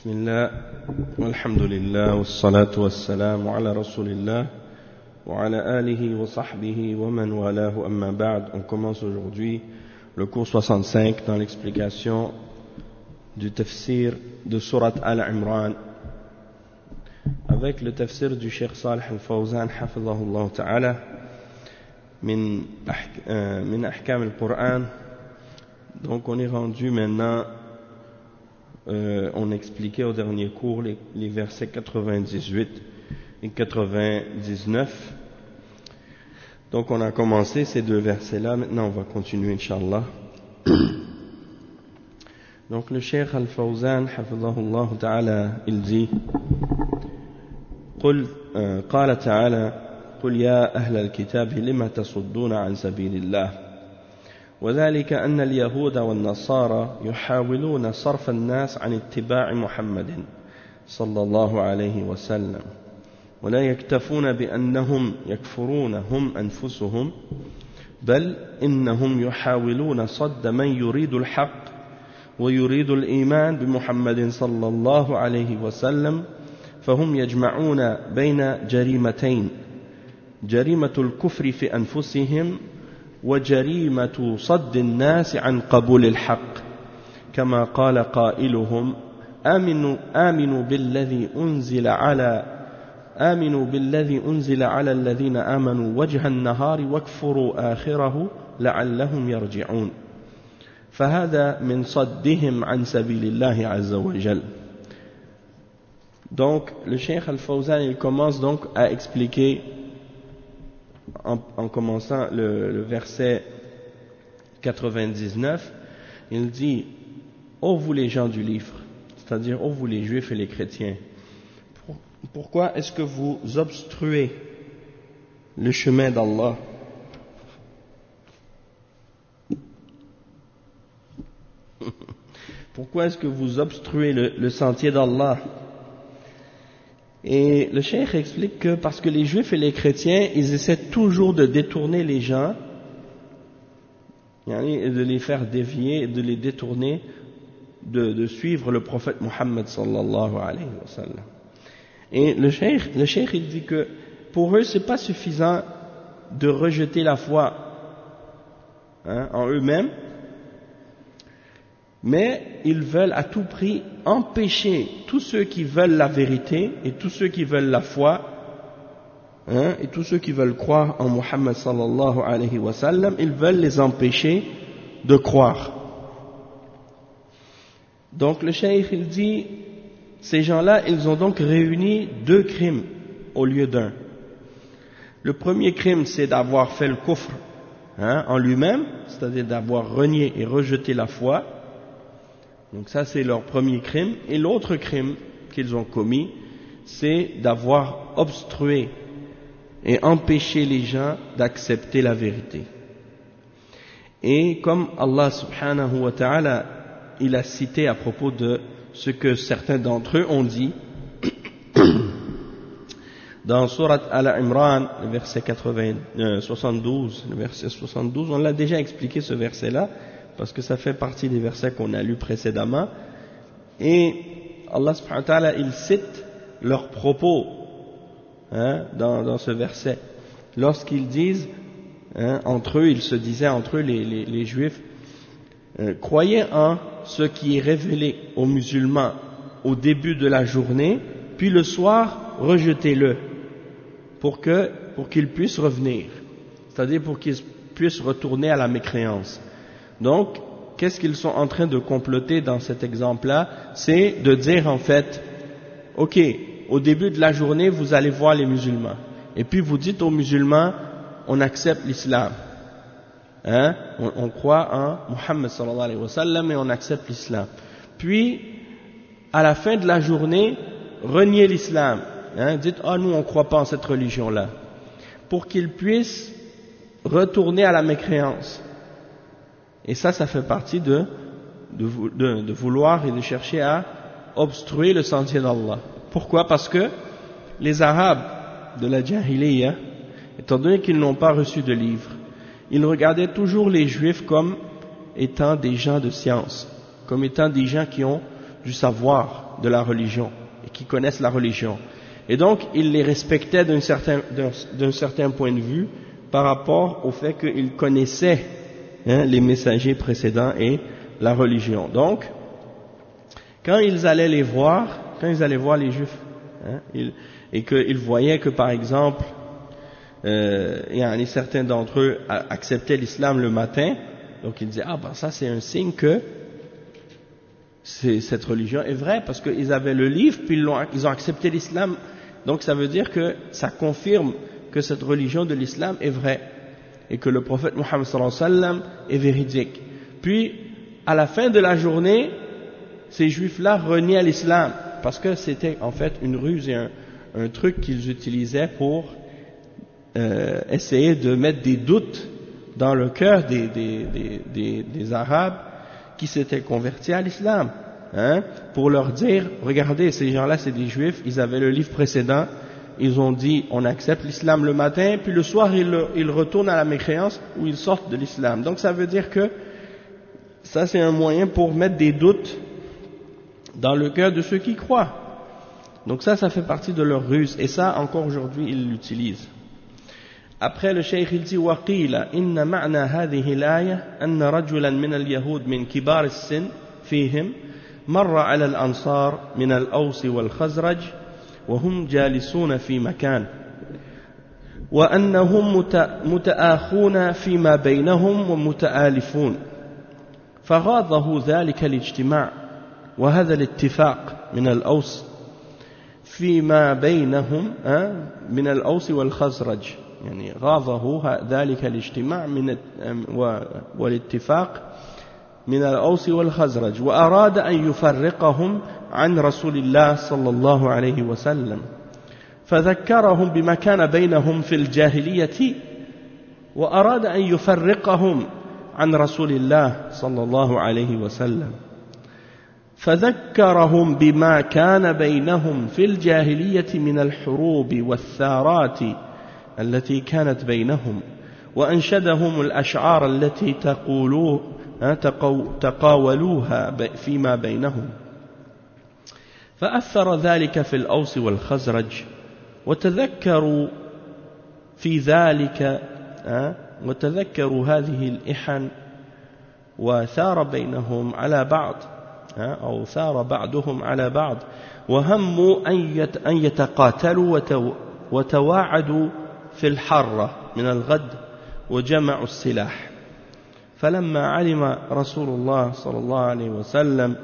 بسم الله والحمد لله والصلاة والسلام على رسول الله وعلى آله وصحبه ومن والاه أما بعد. On commence aujourd'hui le cours 65 dans l'explication du tafsir de Surat Al-Imran avec le tafsir du Cheikh Salih Al-Fawzan hafidhahullah ta'ala min ahkam al-Qur'an. Donc on est rendu maintenant, on expliquait au dernier cours les versets 98 et 99. Donc on a commencé ces deux versets-là, maintenant on va continuer Inch'Allah. Donc le Cheikh Al-Fawzan hafidhahullah ta'ala, il dit قال تعالى قل يا أهل الكتاب لم تصدون عن سبيل الله وذلك أن اليهود والنصارى يحاولون صرف الناس عن اتباع محمد صلى الله عليه وسلم ولا يكتفون بأنهم يكفرون هم أنفسهم بل إنهم يحاولون صد من يريد الحق ويريد الإيمان بمحمد صلى الله عليه وسلم فهم يجمعون بين جريمتين جريمة الكفر في أنفسهم وجريمة صد الناس عن قبول الحق كما قال قائلهم آمنوا بالذي أنزل على الذين آمنوا وجه النهار واكفروا آخره لعلهم يرجعون فهذا من صدهم عن سبيل الله عز وجل. Donc le Cheikh Al-Fawzan il commence donc à expliquer en commençant le verset 99, il dit ô vous les gens du livre, c'est-à-dire ô vous les juifs et les chrétiens, pourquoi est-ce que vous obstruez le chemin d'Allah? Pourquoi est-ce que vous obstruez le sentier d'Allah? Et le cheikh explique que parce que les juifs et les chrétiens, ils essaient toujours de détourner les gens, et de les faire dévier, de les détourner, de suivre le prophète Muhammad sallallahu alayhi wa sallam. Et le cheikh il dit que pour eux c'est pas suffisant de rejeter la foi en eux-mêmes, mais ils veulent à tout prix empêcher tous ceux qui veulent la vérité et tous ceux qui veulent la foi et tous ceux qui veulent croire en Muhammad sallallahu alayhi wa sallam, ils veulent les empêcher de croire. Donc le cheikh il dit, ces gens-là ils ont donc réuni deux crimes au lieu d'un. Le premier crime c'est d'avoir fait le kufr en lui-même, c'est-à-dire d'avoir renié et rejeté la foi. Donc ça c'est leur premier crime. Et l'autre crime qu'ils ont commis, c'est d'avoir obstrué et empêché les gens d'accepter la vérité. Et comme Allah subhanahu wa ta'ala, il a cité à propos de ce que certains d'entre eux ont dit, dans Surat Al-Imran, le verset 72, le verset 72, on l'a déjà expliqué ce verset-là, parce que ça fait partie des versets qu'on a lus précédemment, et Allah subhanahu wa ta'ala il cite leurs propos dans ce verset lorsqu'ils disent entre eux, ils se disaient entre eux les juifs, croyez en ce qui est révélé aux musulmans au début de la journée, puis le soir rejetez-le pour qu'ils puissent revenir, c'est-à-dire pour qu'ils puissent retourner à la mécréance. Donc, qu'est-ce qu'ils sont en train de comploter dans cet exemple-là? C'est de dire en fait, ok, au début de la journée, vous allez voir les musulmans. Et puis vous dites aux musulmans, on accepte l'islam. On croit en Muhammad sallallahu alayhi wa sallam et on accepte l'islam. Puis, à la fin de la journée, reniez l'islam. Dites, nous on ne croit pas en cette religion-là. Pour qu'ils puissent retourner à la mécréance. Et ça fait partie de vouloir et de chercher à obstruer le sentier d'Allah. Pourquoi? Parce que les Arabes de la Jahiliya, étant donné qu'ils n'ont pas reçu de livre, ils regardaient toujours les Juifs comme étant des gens de science, comme étant des gens qui ont du savoir de la religion, et qui connaissent la religion. Et donc, il les respectait d'un certain point de vue par rapport au fait qu'ils connaissaient les messagers précédents et la religion. Donc, quand ils allaient voir les Juifs, et qu'ils voyaient que, par exemple, certains d'entre eux acceptaient l'islam le matin, donc ils disaient, ça c'est un signe que cette religion est vraie, parce qu'ils avaient le livre, puis ils ont accepté l'islam. Donc ça veut dire que ça confirme que cette religion de l'islam est vraie, et que le prophète Mohammed sallallahu alayhi wa sallam est véridique. Puis, à la fin de la journée, ces juifs-là reniaient à l'islam, parce que c'était en fait une ruse et un truc qu'ils utilisaient pour essayer de mettre des doutes dans le cœur des Arabes qui s'étaient convertis à l'islam, pour leur dire, regardez, ces gens-là c'est des juifs, ils avaient le livre précédent, ils ont dit on accepte l'islam le matin, puis le soir ils retournent à la mécréance ou ils sortent de l'islam. Donc ça veut dire que ça c'est un moyen pour mettre des doutes dans le cœur de ceux qui croient. Donc ça fait partie de leur ruse, et ça encore aujourd'hui ils l'utilisent. Après le cheikh il dit وقيل إن معنى هذه الآية أن رجلا من اليهود من كبار السن فيهم مر على الأنصار من الأوس والخزرج وهم جالسون في مكان وأنهم متآخون فيما بينهم ومتآلفون فغاضه ذلك الاجتماع وهذا الاتفاق من الأوس فيما بينهم من الأوس والخزرج، يعني غاضه ذلك الاجتماع والاتفاق من الأوس والخزرج، وأراد أن يفرقهم عن رسول الله صلى الله عليه وسلم، فذكرهم بما كان بينهم في الجاهلية، وأراد أن يفرقهم عن رسول الله صلى الله عليه وسلم، فذكرهم بما كان بينهم في الجاهلية من الحروب والثارات التي كانت بينهم، وأنشدهم الأشعار التي تقاولوها فيما بينهم، فأثر ذلك في الأوس والخزرج، وتذكروا في ذلك وتذكروا هذه الإحن، وثار بينهم على بعض أو ثار بعضهم على بعض، وهموا أن يتقاتلوا وتواعدوا في الحرة من الغد، وجمعوا السلاح. فلما علم رسول الله صلى الله عليه وسلم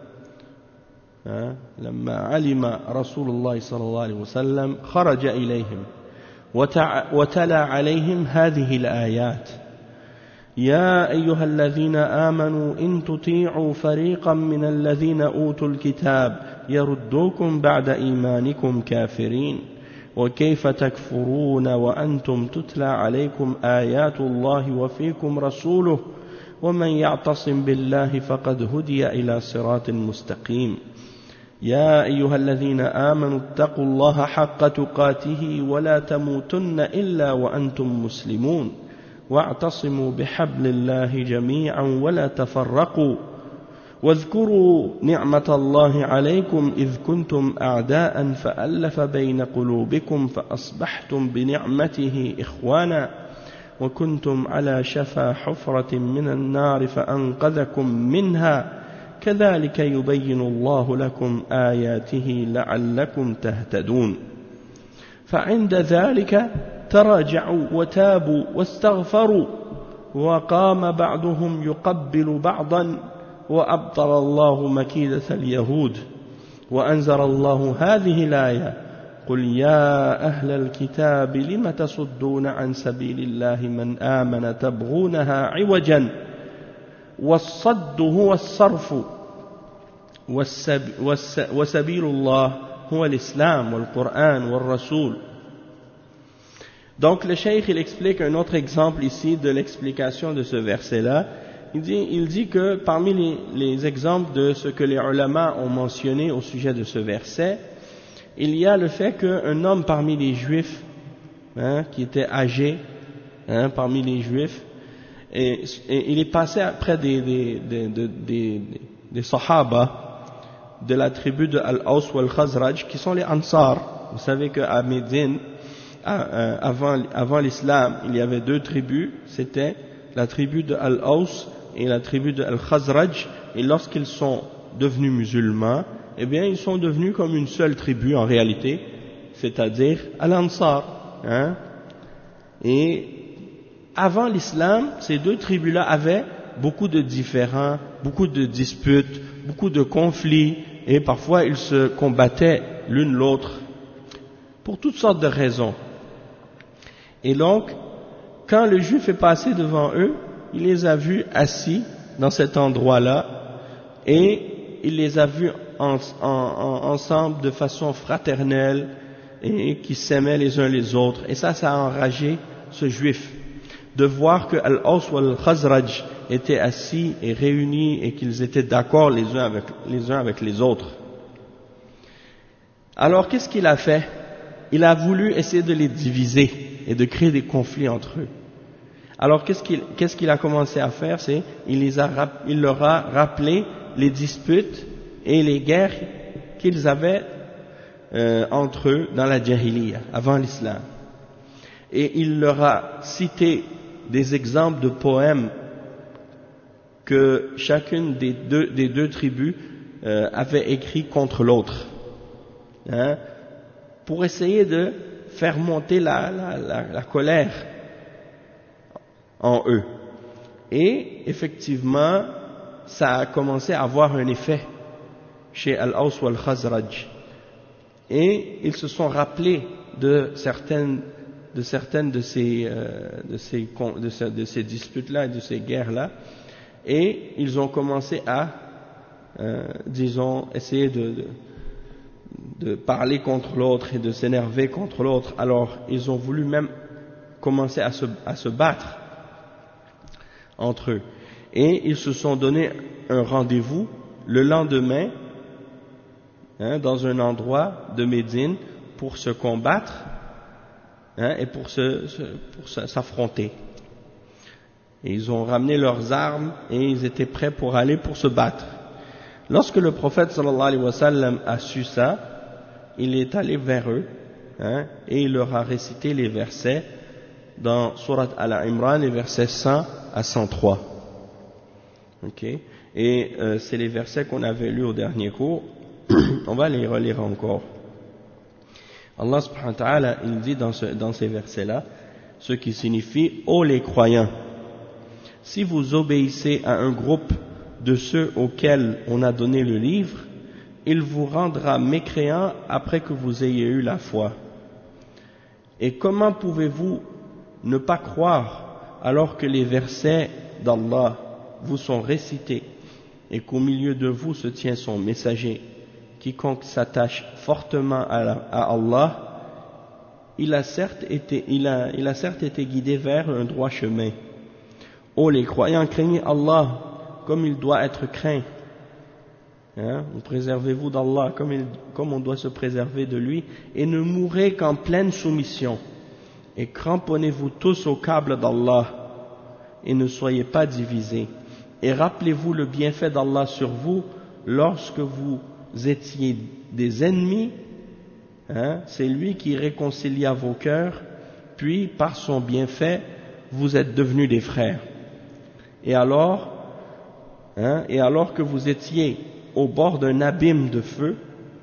خرج إليهم وتلا عليهم هذه الآيات: يا أيها الذين آمنوا إن تطيعوا فريقا من الذين أوتوا الكتاب يردوكم بعد إيمانكم كافرين، وكيف تكفرون وأنتم تتلى عليكم آيات الله وفيكم رسوله، ومن يعتصم بالله فقد هدي إلى صراط مستقيم. يا أيها الذين آمنوا اتقوا الله حق تقاته ولا تموتن إلا وأنتم مسلمون، واعتصموا بحبل الله جميعا ولا تفرقوا، واذكروا نعمة الله عليكم إذ كنتم أعداء فألف بين قلوبكم فأصبحتم بنعمته إخوانا، وكنتم على شفا حفرة من النار فأنقذكم منها، كذلك يبين الله لكم آياته لعلكم تهتدون. فعند ذلك تراجعوا وتابوا واستغفروا، وقام بعضهم يقبل بعضا، وأبطل الله مكيدة اليهود، وأنزل الله هذه الآية: قل يا أهل الكتاب لم تصدون عن سبيل الله من آمن تبغونها عوجا، والصد هو الصرف، وسبيل الله هو l'islam والقرآن والرسول. Donc le cheikh il explique un autre exemple ici de l'explication de ce verset-là. Il dit que parmi les exemples de ce que les ulama ont mentionné au sujet de ce verset, il y a le fait qu'un homme parmi les juifs, qui était âgé, parmi les juifs, et il est passé après des sahaba, de la tribu de Al-Aws ou Al-Khazraj, qui sont les Ansar. Vous savez qu'à Médine, avant l'islam, il y avait deux tribus, c'était la tribu de Al-Aws et la tribu de Al-Khazraj, et lorsqu'ils sont devenus musulmans, eh bien ils sont devenus comme une seule tribu en réalité, c'est-à-dire Al-Ansar. Et avant l'islam, ces deux tribus-là avaient beaucoup de différends, beaucoup de disputes, beaucoup de conflits, et parfois ils se combattaient l'une l'autre pour toutes sortes de raisons. Et donc, quand le juif est passé devant eux, il les a vus assis dans cet endroit-là, et il les a vus ensemble de façon fraternelle, et qui s'aimaient les uns les autres. Et ça a enragé ce juif, de voir que Al-Aws ou Al-Khazraj étaient assis et réunis, et qu'ils étaient d'accord les uns avec les autres. Alors qu'est-ce qu'il a fait? Il a voulu essayer de les diviser et de créer des conflits entre eux. Alors qu'est-ce qu'il a commencé à faire? C'est il leur a rappelé les disputes et les guerres qu'ils avaient entre eux dans la Jahiliya, avant l'islam. Et il leur a cité des exemples de poèmes que chacune des deux tribus avait écrit contre l'autre, pour essayer de faire monter la colère en eux. Et effectivement, ça a commencé à avoir un effet chez Al-Aws ou Al-Khazraj. Et ils se sont rappelés de certaines de ces disputes-là et de ces guerres-là, et ils ont commencé à, essayer de parler contre l'autre et de s'énerver contre l'autre. Alors, ils ont voulu même commencer à se battre entre eux. Et ils se sont donné un rendez-vous le lendemain, dans un endroit de Médine, pour se combattre, et pour s'affronter. Et ils ont ramené leurs armes et ils étaient prêts pour aller pour se battre. Lorsque le prophète sallallahu alayhi wa sallam a su ça, il est allé vers eux, et il leur a récité les versets dans Surat Al-Imran, les versets 100 à 103. Okay. Et c'est les versets qu'on avait lus au dernier cours. On va les relire encore. Allah subhanahu wa ta'ala, il dit dans ces versets-là, ce qui signifie: ô les croyants, si vous obéissez à un groupe de ceux auxquels on a donné le livre, il vous rendra mécréants après que vous ayez eu la foi. Et comment pouvez-vous ne pas croire alors que les versets d'Allah vous sont récités et qu'au milieu de vous se tient son messager? Quiconque s'attache fortement à Allah, il a certes été guidé vers un droit chemin. Ô les croyants, craignez Allah comme il doit être craint. Préservez-vous d'Allah comme on doit se préserver de lui, et ne mourrez qu'en pleine soumission. Et cramponnez-vous tous au câble d'Allah, et ne soyez pas divisés. Et rappelez-vous le bienfait d'Allah sur vous lorsque vous étiez des ennemis, c'est lui qui réconcilia vos cœurs, puis par son bienfait vous êtes devenus des frères. Et alors que vous étiez au bord d'un abîme de feu,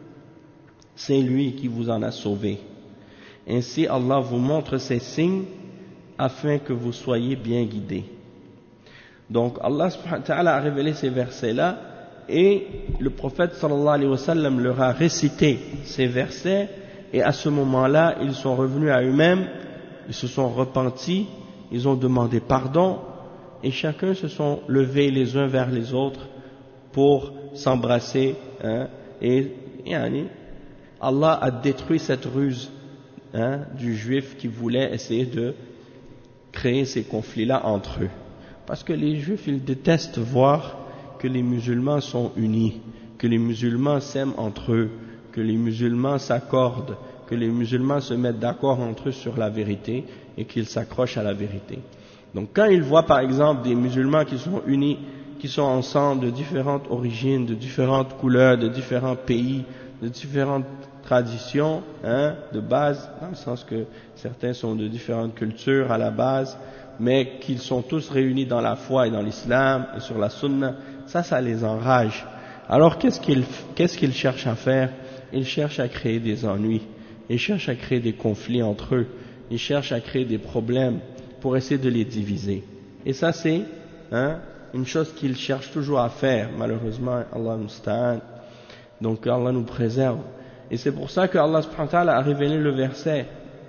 c'est lui qui vous en a sauvés. Ainsi Allah vous montre ses signes afin que vous soyez bien guidés. Donc Allah subhanahu wa ta'ala a révélé ces versets-là, et le prophète sallallahu alayhi wa sallam leur a récité ces versets, et à ce moment-là, ils sont revenus à eux-mêmes, ils se sont repentis, ils ont demandé pardon, et chacun se sont levés les uns vers les autres pour s'embrasser, et Allah a détruit cette ruse du juif qui voulait essayer de créer ces conflits-là entre eux. Parce que les juifs, ils détestent voir que les musulmans sont unis, que les musulmans s'aiment entre eux, que les musulmans s'accordent, que les musulmans se mettent d'accord entre eux sur la vérité et qu'ils s'accrochent à la vérité. Donc quand ils voient par exemple des musulmans qui sont unis, qui sont ensemble de différentes origines, de différentes couleurs, de différents pays, de différentes traditions, de base, dans le sens que certains sont de différentes cultures à la base, mais qu'ils sont tous réunis dans la foi et dans l'islam et sur la sunna, ça les enrage. Alors qu'est-ce qu'ils cherchent à faire? Ils cherchent à créer des ennuis, ils cherchent à créer des conflits entre eux, ils cherchent à créer des problèmes pour essayer de les diviser. Et ça c'est une chose qu'ils cherchent toujours à faire, malheureusement, Allah musta'an. Donc Allah nous préserve. Et c'est pour ça que Allah subhanahu wa ta'ala a révélé le verset,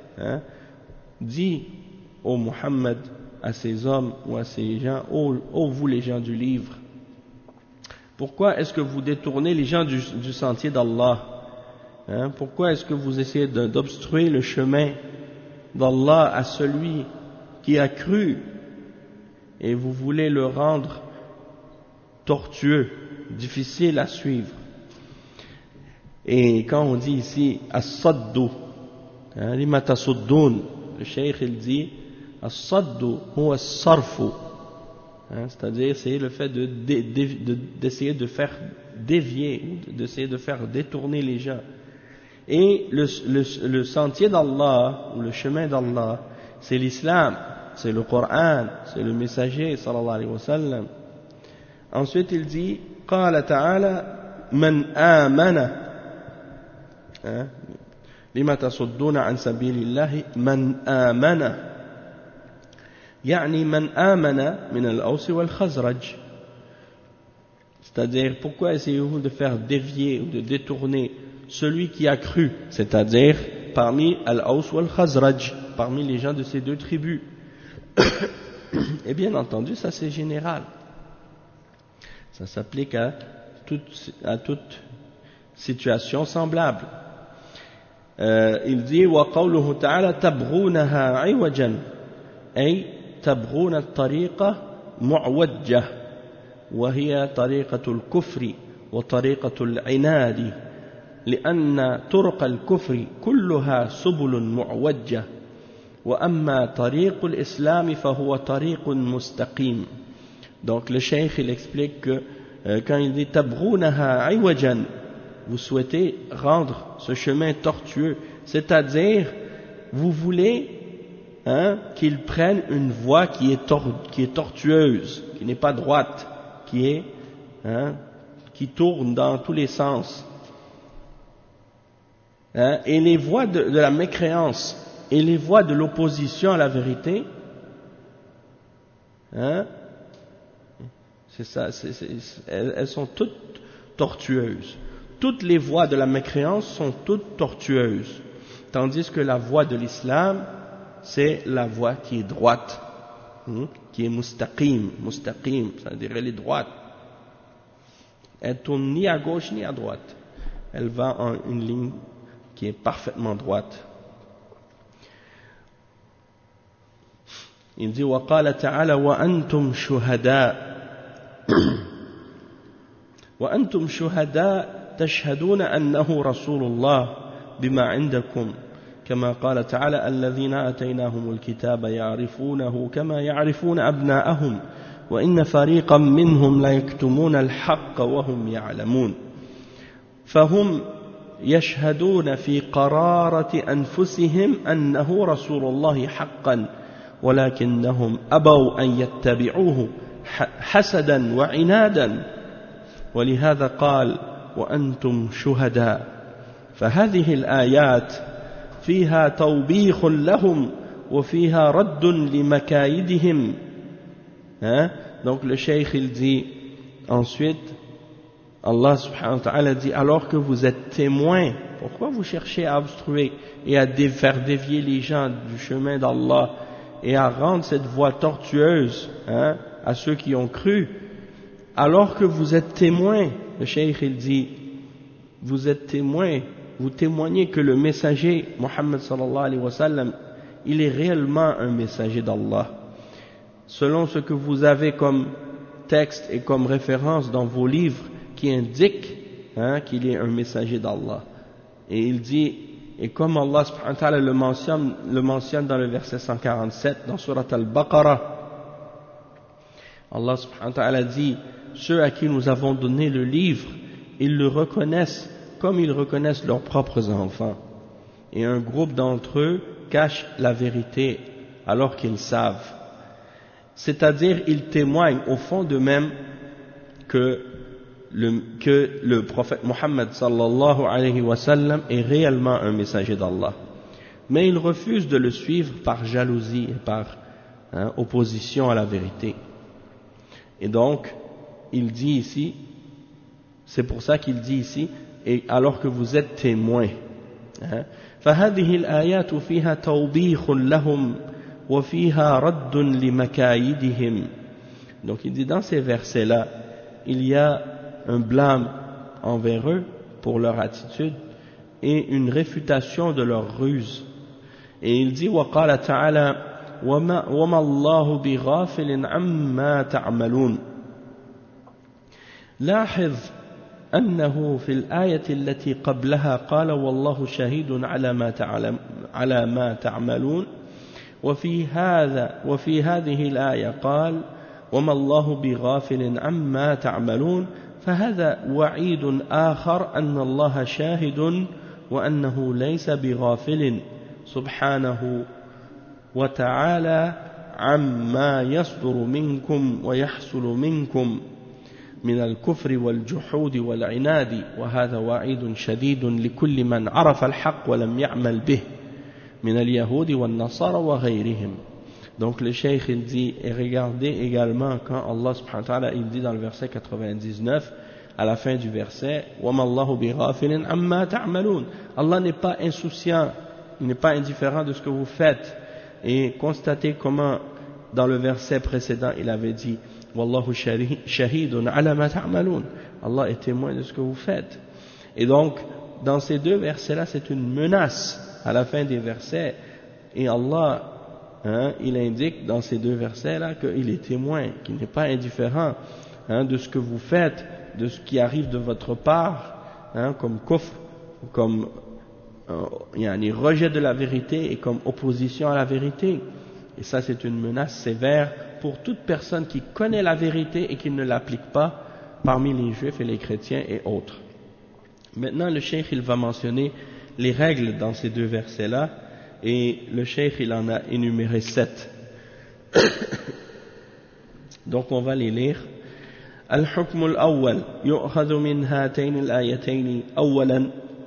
dit ô Muhammad à ces hommes ou à ces gens, ô vous les gens du livre, pourquoi est-ce que vous détournez les gens du sentier d'Allah? Pourquoi est-ce que vous essayez d'obstruer le chemin d'Allah à celui qui a cru et vous voulez le rendre tortueux, difficile à suivre? Et quand on dit ici as-saddu, lima tasuddoun, le cheikh il dit as-saddu huwa as-sarfu, c'est-à-dire c'est le fait d'essayer de faire dévier, d'essayer de faire détourner les gens. Et le sentier d'Allah, ou le chemin d'Allah, c'est l'islam, c'est le Coran, c'est le messager sallallahu alayhi wa sallam. Ensuite il dit qala ta'ala man amana lima tasudduna an sabilillahi man amana, يعني من آمن من الأوس والخزرج, c'est-à-dire pourquoi essayez-vous de faire dévier ou de détourner celui qui a cru, c'est-à-dire parmi al-Aws wal-Khazraj, parmi les gens de ces deux tribus. Et bien entendu ça c'est général, ça s'applique à toute situation semblable. Il dit وقوله تعالى تبغونها عوجا أي تبغون الطريقة معوجة وهي طريقة الكفر وطريقة العناد لأن طرق الكفر كلها سبل معوجة وأما طريق الإسلام فهو طريق مستقيم. Donc le cheikh il explique que quand il dit تبغونها عوجا, vous souhaitez rendre ce chemin tortueux, c'est-à-dire vous voulez qu'ils prennent une voie qui est tortueuse, qui n'est pas droite, qui tourne dans tous les sens. Et les voies de la mécréance et les voies de l'opposition à la vérité, c'est ça, elles sont toutes tortueuses. Toutes les voies de la mécréance sont toutes tortueuses, tandis que la voie de l'islam, c'est la voie qui est droite, qui est mustaqim, c'est-à-dire elle est droite. Elle tourne ni à gauche ni à droite. Elle va en une ligne qui est parfaitement droite. Il dit وقال تعالى وأنتم شهداء تشهدون أنه رسول الله بما عندكم كما قال تعالى الذين آتيناهم الكتاب يعرفونه كما يعرفون أبناءهم وإن فريقا منهم ليكتمون الحق وهم يعلمون. فهم يشهدون في قرارة أنفسهم أنه رسول الله حقا ولكنهم أبوا أن يتبعوه حسدا وعنادا ولهذا قال وأنتم شهداء. فهذه الآيات فيها توبيخ لهم وفيها رد لمكايدهم. Donc le cheikh il dit ensuite, Allah subhanahu wa ta'ala dit alors que vous êtes témoins, pourquoi vous cherchez à obstruer et à faire dévier les gens du chemin d'Allah et à rendre cette voie tortueuse à ceux qui ont cru, alors que vous êtes témoins? Le cheikh il dit vous êtes témoins, vous témoignez que le messager Muhammad sallallahu alayhi wa sallam, il est réellement un messager d'Allah, selon ce que vous avez comme texte et comme référence dans vos livres qui indiquent qu'il est un messager d'Allah. Et il dit, et comme Allah subhanahu wa ta'ala le mentionne dans le verset 147 dans surat al-Baqarah, Allah subhanahu wa ta'ala dit, ceux à qui nous avons donné le livre, ils le reconnaissent comme ils reconnaissent leurs propres enfants. Et un groupe d'entre eux cache la vérité alors qu'ils savent. C'est-à-dire, ils témoignent au fond d'eux-mêmes que le prophète Muhammad sallallahu alayhi wa sallam est réellement un messager d'Allah. Mais ils refusent de le suivre par jalousie et par opposition à la vérité. Et donc, il dit ici, c'est pour ça qu'il dit ici, et alors que vous êtes témoins. فهذه الآيات فيها توبيخ لهم وفيها رد لمكايدهم. Donc il dit dans ces versets-là, il y a un blâme envers eux pour leur attitude et une réfutation de leur ruse. Et il dit وقال تعالى وما الله بغافل عما تعملون. لاحظ أنه في الآية التي قبلها قال والله شهيد على ما تعملون، وفي هذه الآية قال وما الله بغافل عما تعملون، فهذا وعيد آخر أن الله شاهد وأنه ليس بغافل سبحانه وتعالى عما يصدر منكم ويحصل منكم من الكفر والجحود والعناد، وهذا وعيد شديد لكل من عرف الحق ولم يعمل به من اليهود والنصارى وغيرهم. Donc le cheikh il dit, et regardez également quand Allah subhanahu wa ta'ala il dit dans le verset 99 à la fin du verset وَمَا اللَّهُ بِغَافِلٍ عَمَّا تَعْمَلُونَ. Allah n'est pas insouciant, il n'est pas indifférent de ce que vous faites. Et constatez comment dans le verset précédent il avait dit Wallahu shahidun ala ma ta'malun. Allah est témoin de ce que vous faites. Et donc, dans ces deux versets-là, c'est une menace à la fin des versets. Et Allah, il indique dans ces deux versets-là qu'il est témoin, qu'il n'est pas indifférent de ce que vous faites, de ce qui arrive de votre part, comme kufr, comme rejet de la vérité et comme opposition à la vérité. Et ça, c'est une menace sévère pour toute personne qui connaît la vérité et qui ne l'applique pas parmi les juifs et les chrétiens et autres. Maintenant, le cheikh il va mentionner les règles dans ces deux versets-là, et le cheikh il en a énuméré 7. Donc on va les lire. الحكم الأول يؤخذ من هاتين الآيتين أولا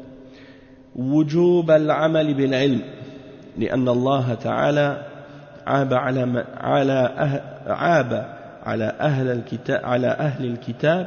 وجوب العمل بالعلم لأن الله تعالى عاب على أهل الكتاب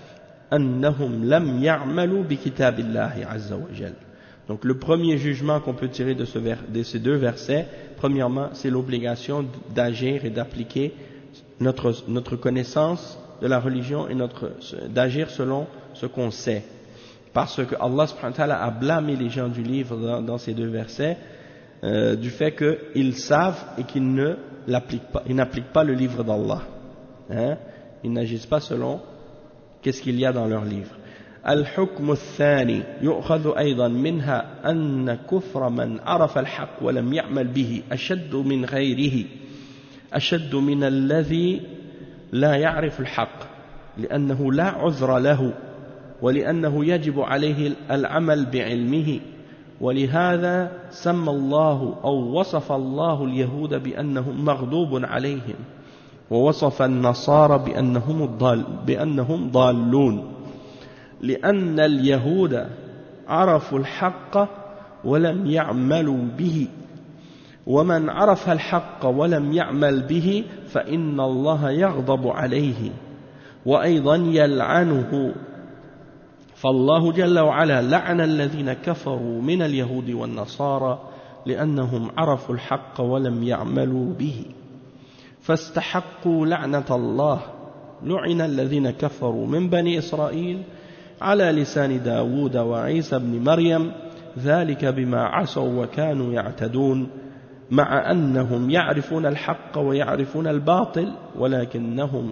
أنهم لم يعملوا بكتاب الله عز وجل. Donc le premier jugement qu'on peut tirer de ces deux versets, premièrement, c'est l'obligation d'agir et d'appliquer notre connaissance de la religion et d'agir selon ce qu'on sait. Parce que Allah subhanahu wa ta'ala a blâmé les gens du livre dans ces deux versets du fait qu'ils savent et qu'ils n'appliquent pas le livre d'Allah. Ils n'agissent pas selon qu'est-ce qu'il y a dans leur livre. الحكم الثاني يؤخذ أيضا منها أن كفر من عرف الحق ولم يعمل به أشد من غيره، أشد من الذي لا يعرف الحق، لأنه لا عذر له ولأنه يجب عليه العمل بعلمه. ولهذا سمى الله أو وصف الله اليهود بأنهم مغضوب عليهم، ووصف النصارى بأنهم ضالون، لأن اليهود عرفوا الحق ولم يعملوا به، ومن عرف الحق ولم يعمل به فإن الله يغضب عليه وأيضا يلعنه. فالله جل وعلا لعن الذين كفروا من اليهود والنصارى لأنهم عرفوا الحق ولم يعملوا به فاستحقوا لعنة الله. لعن الذين كفروا من بني إسرائيل على لسان داود وعيسى بن مريم، ذلك بما عصوا وكانوا يعتدون، مع أنهم يعرفون الحق ويعرفون الباطل ولكنهم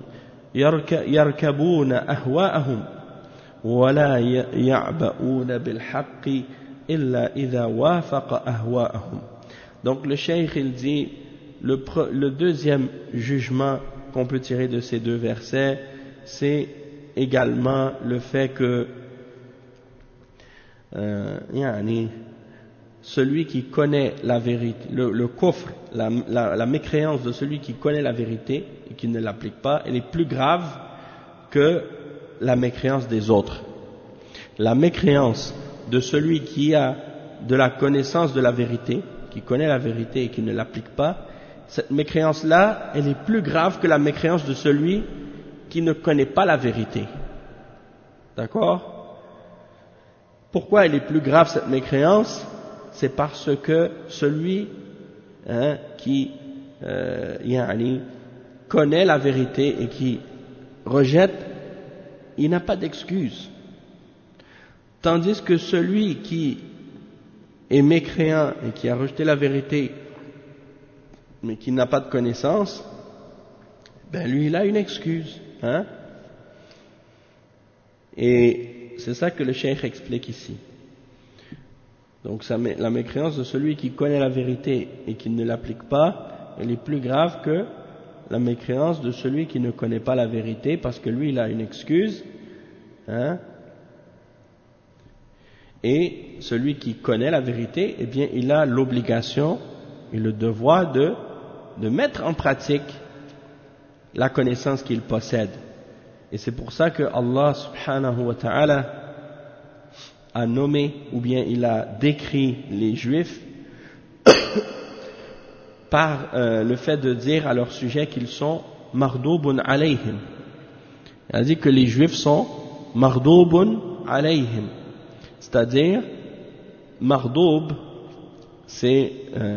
يركبون أهواءهم ولا يعبؤون بالحق إلا إذا وافق أهواءهم. Donc le cheikh il dit le deuxième jugement qu'on peut tirer de ces deux versets, c'est également le fait que celui qui connaît la vérité, le kufr, la mécréance de celui qui connaît la vérité et qui ne l'applique pas, elle est plus grave que la mécréance des autres. La mécréance de celui qui a de la connaissance de la vérité, qui connaît la vérité et qui ne l'applique pas, cette mécréance-là, elle est plus grave que la mécréance de celui qui ne connaît pas la vérité. D'accord? Pourquoi elle est plus grave cette mécréance? C'est parce que celui qui connaît la vérité et qui rejette, il n'a pas d'excuse. Tandis que celui qui est mécréant et qui a rejeté la vérité, mais qui n'a pas de connaissance, ben lui, il a une excuse. Et c'est ça que le cheikh explique ici. Donc la mécréance de celui qui connaît la vérité et qui ne l'applique pas, elle est plus grave que la mécréance de celui qui ne connaît pas la vérité, parce que lui, il a une excuse. Et celui qui connaît la vérité, eh bien, il a l'obligation et le devoir de mettre en pratique la connaissance qu'il possède. Et c'est pour ça que Allah subhanahu wa ta'ala a nommé, ou bien il a décrit les Juifs par le fait de dire à leur sujet qu'ils sont mardoubun alayhim. Il a dit que les Juifs sont mardoubun alayhim. C'est-à-dire, mardoub, c'est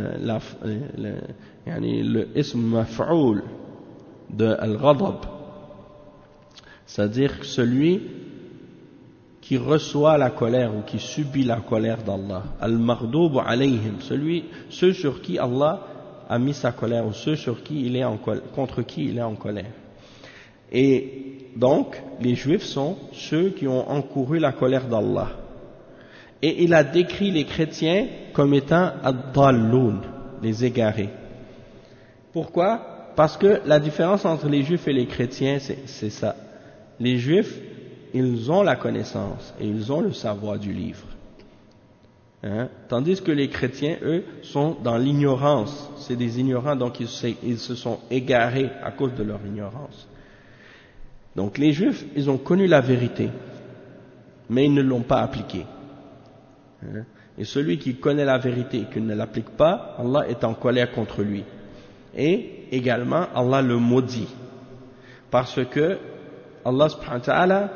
le ism maf'oul de al-ghadab, c'est-à-dire celui qui reçoit la colère ou qui subit la colère d'Allah. Al-mardoub alayhim, ceux sur qui Allah a mis sa colère, ou ceux sur qui il est contre qui il est en colère. Et donc, les Juifs sont ceux qui ont encouru la colère d'Allah. Et il a décrit les chrétiens comme étant ad-dalloun, les égarés. Pourquoi? Parce que la différence entre les Juifs et les chrétiens, c'est ça. Les Juifs, ils ont la connaissance et ils ont le savoir du livre. Tandis que les chrétiens, eux, sont dans l'ignorance. C'est des ignorants, donc ils se sont égarés à cause de leur ignorance. Donc les Juifs, ils ont connu la vérité, mais ils ne l'ont pas appliquée. Et celui qui connaît la vérité et qui ne l'applique pas, Allah est en colère contre lui. Et également, Allah le maudit. Parce que Allah subhanahu wa ta'ala,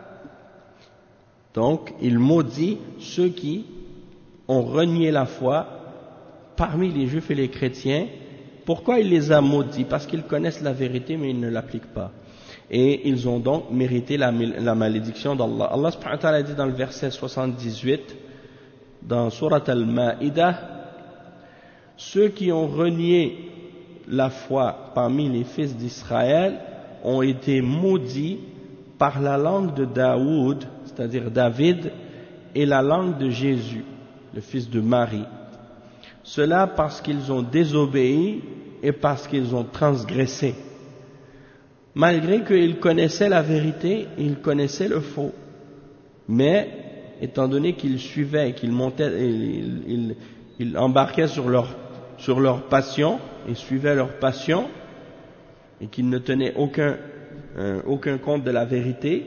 donc, il maudit ceux qui ont renié la foi parmi les Juifs et les chrétiens. Pourquoi il les a maudits? Parce qu'ils connaissent la vérité mais ils ne l'appliquent pas. Et ils ont donc mérité la malédiction d'Allah. Allah subhanahu wa ta'ala dit dans le verset 78, dans Surat Al-Ma'idah, ceux qui ont renié la foi parmi les fils d'Israël ont été maudits par la langue de Daoud, c'est-à-dire David, et la langue de Jésus, le fils de Marie. Cela parce qu'ils ont désobéi et parce qu'ils ont transgressé. Malgré qu'ils connaissaient la vérité, ils connaissaient le faux. Mais, étant donné qu'ils suivaient, qu'ils montaient, ils embarquaient sur leur passion, et suivaient leur passion, et qu'ils ne tenaient aucun compte de la vérité,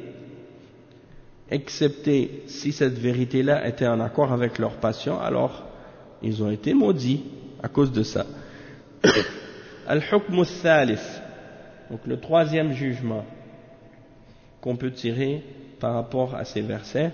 excepté si cette vérité-là était en accord avec leur passion, alors ils ont été maudits à cause de ça. Al-Hukm al-Thalith, donc le troisième jugement qu'on peut tirer par rapport à ces versets.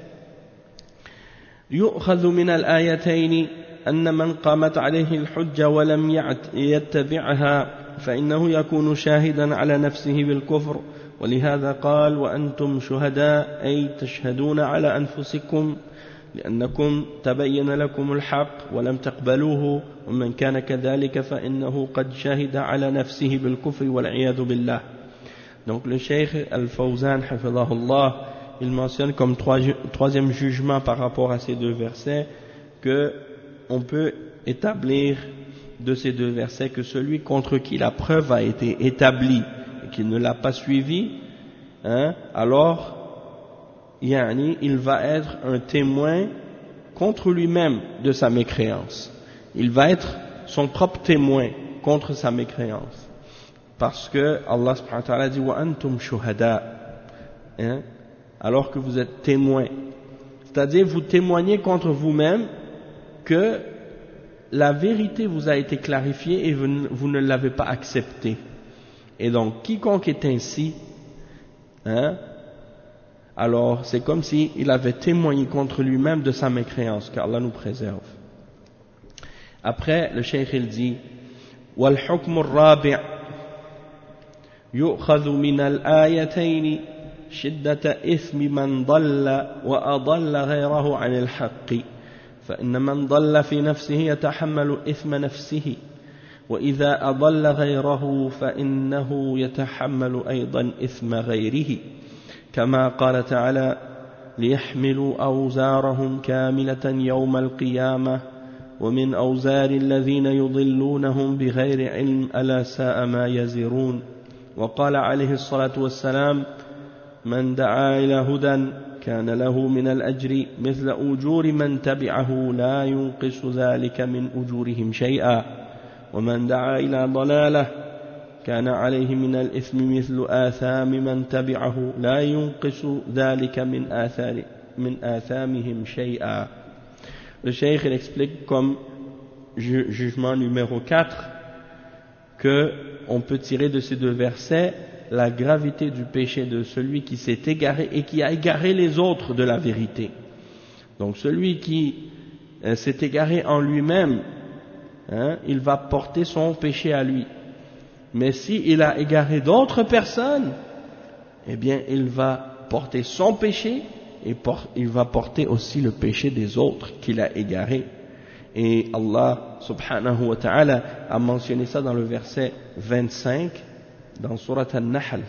يؤخذ من الآيتين أن من قامت عليه الحجة ولم يتبعها فإنه يكون شاهدا على نفسه بالكفر ولهذا قال وأنتم شهداء أي تشهدون على أنفسكم لأنكم تبين لكم الحق ولم تقبلوه ومن كان كذلك فإنه قد شهد على نفسه بالكفر والعياذ بالله. Donc le Cheikh Al-Fawzan hafidhahullah, il mentionne comme troisième jugement par rapport à ces deux versets que on peut établir de ces deux versets que celui contre qui la preuve a été établie qu'il ne l'a pas suivi, hein, alors il va être un témoin contre lui-même de sa mécréance. Il va être son propre témoin contre sa mécréance. Parce que Allah subhanahu wa ta'ala dit wa antum shuhada, hein, alors que vous êtes témoins. C'est-à-dire vous témoignez contre vous-même que la vérité vous a été clarifiée et vous ne l'avez pas acceptée. Et donc quiconque est ainsi, hein, alors c'est comme s'il avait témoigné contre lui-même de sa mécréance, qu'Allah nous préserve. Après, le cheikh il dit وَالْحُكْمُ الرَّابِعُ يُؤْخَذُ مِنَ الْآيَتَيْنِ شِدَّةَ إِثْمِ مَنْ ضَلَّ وَأَضَلَّ غَيْرَهُ عَنِ الْحَقِّ فإن من ضل في نفسه يتحمل إثم نفسه وإذا أضل غيره فإنه يتحمل أيضا إثم غيره كما قال تعالى ليحملوا أوزارهم كاملة يوم القيامة ومن أوزار الذين يضلونهم بغير علم ألا ساء ما يزرون وقال عليه الصلاة والسلام من دعا إلى هدى كان له من الأجر مثل أجور من تبعه لا ينقص ذلك من أجورهم شيئا ومن دعا إلى ضلالة كان عليه من الإثم مثل آثام من تبعه لا ينقص ذلك من آثامهم شيئا. Le cheikh il explique comme jugement numéro 4 que on peut tirer de ces deux versets la gravité du péché de celui qui s'est égaré et qui a égaré les autres de la vérité. Donc celui qui s'est égaré en lui-même, hein, il va porter son péché à lui. Mais s'il a égaré d'autres personnes, eh bien il va porter son péché et il va porter aussi le péché des autres qu'il a égaré. Et Allah subhanahu wa ta'ala a mentionné ça dans le verset 25 dans Surat An-Nahl.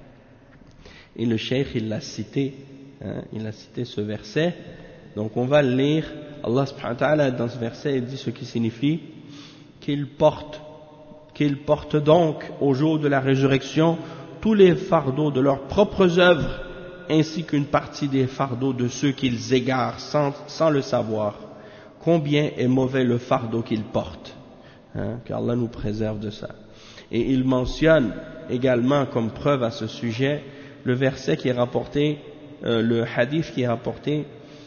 Et le cheikh il l'a cité, hein, il a cité ce verset. Donc on va le lire. Allah subhanahu wa ta'ala dans ce verset il dit ce qui signifie qu'il porte donc au jour de la résurrection tous les fardeaux de leurs propres œuvres ainsi qu'une partie des fardeaux de ceux qu'ils égarent sans le savoir. Combien est mauvais le fardeau qu'ils portent, hein, qu'Allah nous préserve de ça. Et il mentionne également comme preuve à ce sujet le verset qui est rapporté, le hadith qui est rapporté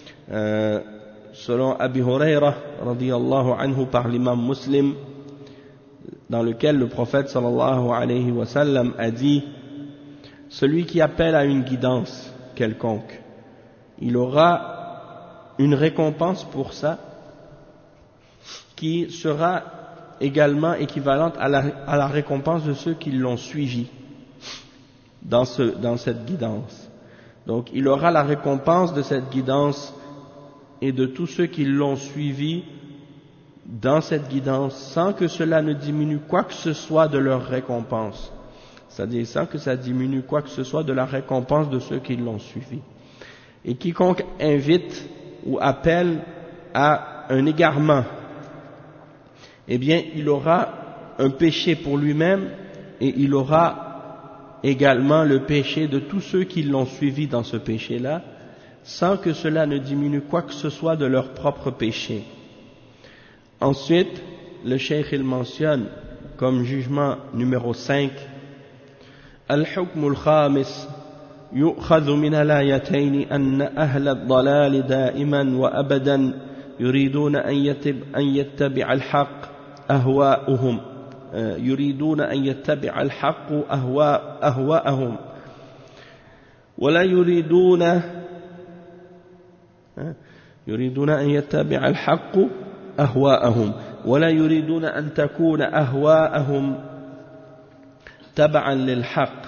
selon Abi Huraira radiyallahu anhu par l'imam Muslim, dans lequel le prophète sallallahu alayhi wa sallam a dit: celui qui appelle à une guidance quelconque, il aura une récompense pour ça qui sera également équivalente à la récompense de ceux qui l'ont suivi dans cette guidance. Donc il aura la récompense de cette guidance et de tous ceux qui l'ont suivi dans cette guidance sans que cela ne diminue quoi que ce soit de leur récompense. C'est-à-dire sans que ça diminue quoi que ce soit de la récompense de ceux qui l'ont suivi. Et quiconque invite ou appelle à un égarement, eh bien il aura un péché pour lui-même et il aura également le péché de tous ceux qui l'ont suivi dans ce péché-là, sans que cela ne diminue quoi que ce soit de leur propre péché. Ensuite, le cheikh il mentionne comme jugement numéro 5 الحكم الخامس يؤخذ من الآيتين أن أهل الضلال دائما وأبدا يريدون أن يتبع الحق أهواءهم يريدون أن يتبع الحق أهواءهم ولا يريدون أن يتبع الحق أهواءهم ولا يريدون أن تكون أهواءهم تبعا للحق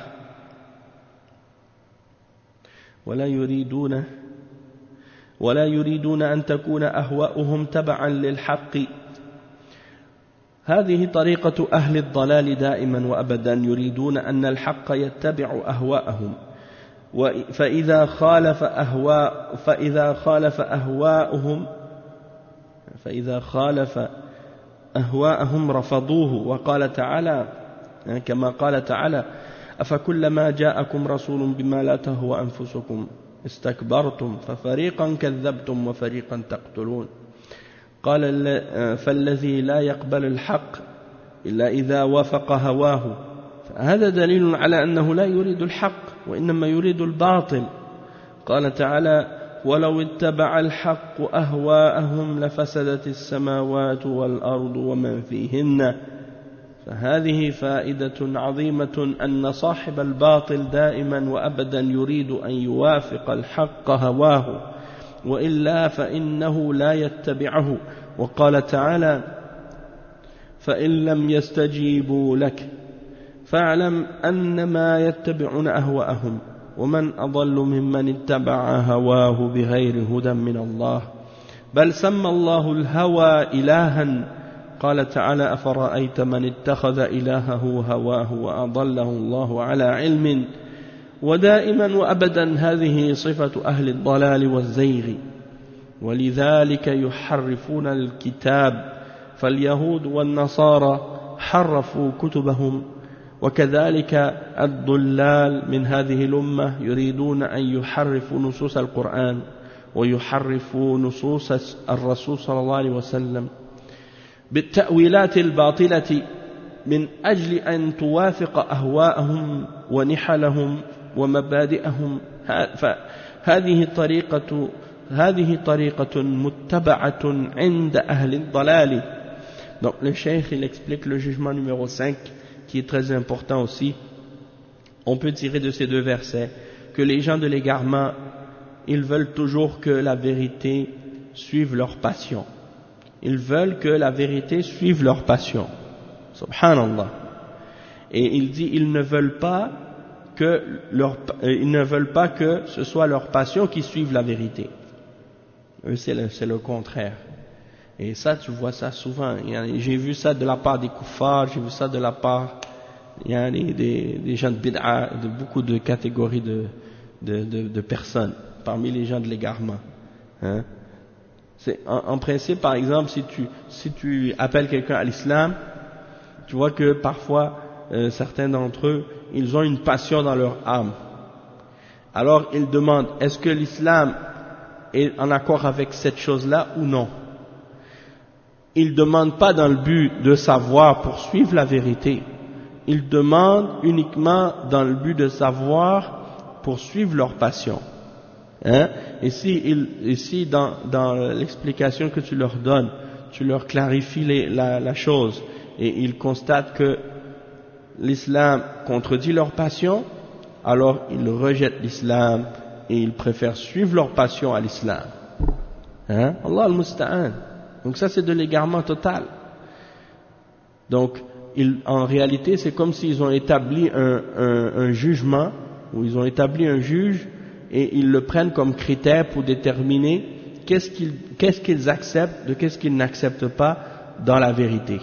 ولا يريدون أن تكون أهواؤهم تبعا للحق. هذه طريقة أهل الضلال دائما وأبدا يريدون أن الحق يتبع أهواءهم فإذا خالف أهواءهم رفضوه. وقال تعالى كما قال تعالى أفكلما جاءكم رسول بما لا تهوى أنفسكم استكبرتم ففريقا كذبتم وفريقا تقتلون قال فالذي لا يقبل الحق إلا إذا وافق هواه فهذا دليل على أنه لا يريد الحق وإنما يريد الباطل. قال تعالى ولو اتبع الحق أهواءهم لفسدت السماوات والأرض ومن فيهن. فهذه فائدة عظيمة أن صاحب الباطل دائما وأبدا يريد أن يوافق الحق هواه وإلا فإنه لا يتبعه. وقال تعالى فإن لم يستجيبوا لك فاعلم أنما يتبعون أهواءهم ومن أضل ممن اتبع هواه بغير هدى من الله بل سمى الله الهوى إلها. قال تعالى أفرأيت من اتخذ إلهه هواه وأضله الله على علم. ودائما وأبدا هذه صفة أهل الضلال والزيغ ولذلك يحرفون الكتاب فاليهود والنصارى حرفوا كتبهم وكذلك الضلال من هذه الأمة يريدون أن يحرفوا نصوص القرآن ويحرفوا نصوص الرسول صلى الله عليه وسلم بالتأويلات الباطلة من أجل أن توافق أهواءهم ونحلهم ومبادئهم. هذه طريقة متبعة عند أهل الضلال. Donc le cheikh il explique le jugement numéro 5 qui est très important aussi. On peut tirer de ces deux versets que les gens de l'égarement ils veulent toujours que la vérité suive leur passion. Ils veulent que la vérité suive leur passion. Subhanallah. Et il dit ils ne veulent pas que ce soit leur passion qui suive la vérité. Eux c'est le contraire. Et ça tu vois ça souvent. J'ai vu ça de la part des kuffars, j'ai vu ça de la part des gens de bid'a, de beaucoup de catégories de personnes parmi les gens de l'égarement. Hein? En principe, par exemple, si tu appelles quelqu'un à l'islam, tu vois que parfois, certains d'entre eux, ils ont une passion dans leur âme. Alors, ils demandent, est-ce que l'islam est en accord avec cette chose-là ou non? Ils ne demandent pas dans le but de savoir pour suivre la vérité. Ils demandent uniquement dans le but de savoir pour suivre leur passion. Hein? Ici, dans l'explication que tu leur donnes, tu leur clarifies la chose et ils constatent que l'islam contredit leur passion, alors ils rejettent l'islam et ils préfèrent suivre leur passion à l'islam. Hein? Allah al-Musta'an. Donc ça c'est de l'égarement total. Donc en réalité c'est comme s'ils ont établi un jugement, ou ils ont établi un juge et ils le prennent comme critère pour déterminer qu'est-ce qu'ils acceptent de qu'est-ce qu'ils n'acceptent pas dans la vérité.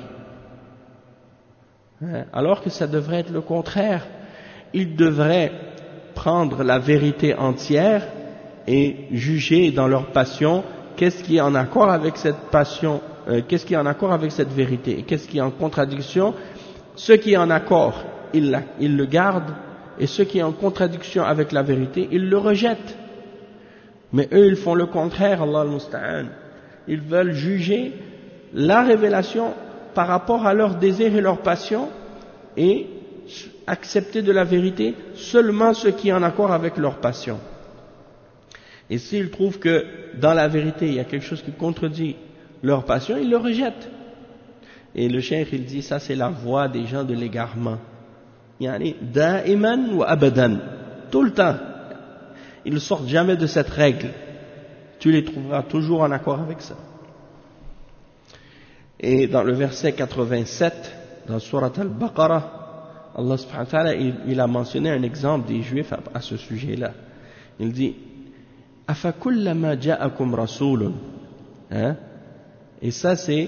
Alors que ça devrait être le contraire. Ils devraient prendre la vérité entière et juger dans leur passion qu'est-ce qui est en accord avec cette passion, qu'est-ce qui est en accord avec cette vérité et qu'est-ce qui est en contradiction. Ce qui est en accord, ils le gardent, et ce qui est en contradiction avec la vérité, ils le rejettent. Mais eux, ils font le contraire, Allah al-Musta'an. Ils veulent juger la révélation par rapport à leur désir et leur passion et accepter de la vérité seulement ce qui est en accord avec leur passion. Et s'ils trouvent que dans la vérité, il y a quelque chose qui contredit leur passion, ils le rejettent. Et le cheikh, il dit, ça c'est la voie des gens de l'égarement. Yani, da'iman wa abadan. Tout le temps. Ils ne sortent jamais de cette règle. Tu les trouveras toujours en accord avec ça. Et dans le verset 87, dans Surat Al-Baqarah, Allah subhanahu wa ta'ala, il a mentionné un exemple des Juifs à ce sujet-là. Il dit, أَفَكُلَّمَا جَاءَكُمْ رَسُولٌ. Et ça c'est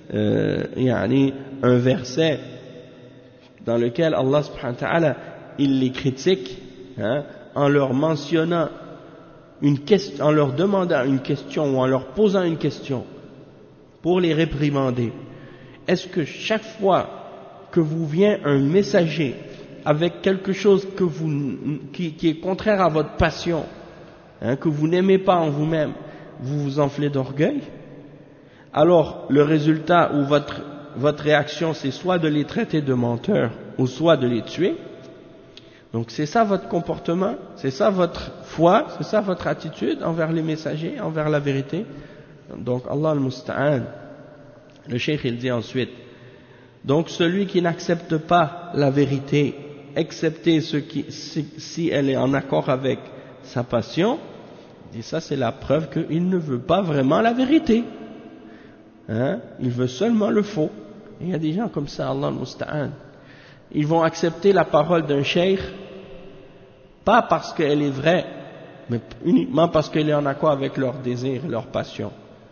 un verset dans lequel Allah subhanahu wa ta'ala il les critique en leur mentionnant une question, en leur demandant une question ou en leur posant une question pour les réprimander. Est-ce que chaque fois que vous vient un messager avec quelque chose qui est contraire à votre passion, que vous n'aimez pas en vous-même, vous vous enflez d'orgueil, alors le résultat ou votre réaction, c'est soit de les traiter de menteurs ou soit de les tuer. Donc c'est ça votre comportement, c'est ça votre foi, c'est ça votre attitude envers les messagers, envers la vérité. Donc Allah al-Musta'an, le cheikh il dit ensuite, donc celui qui n'accepte pas la vérité, excepté si elle est en accord avec sa passion, il dit ça c'est la preuve qu'il ne veut pas vraiment la vérité. Il veut seulement le faux. Et il y a des gens comme ça, Allah al-Musta'an. Ils vont accepter la parole d'un cheikh, pas parce qu'elle est vraie, mais uniquement parce qu'elle est en accord avec leurs désirs et leurs passions.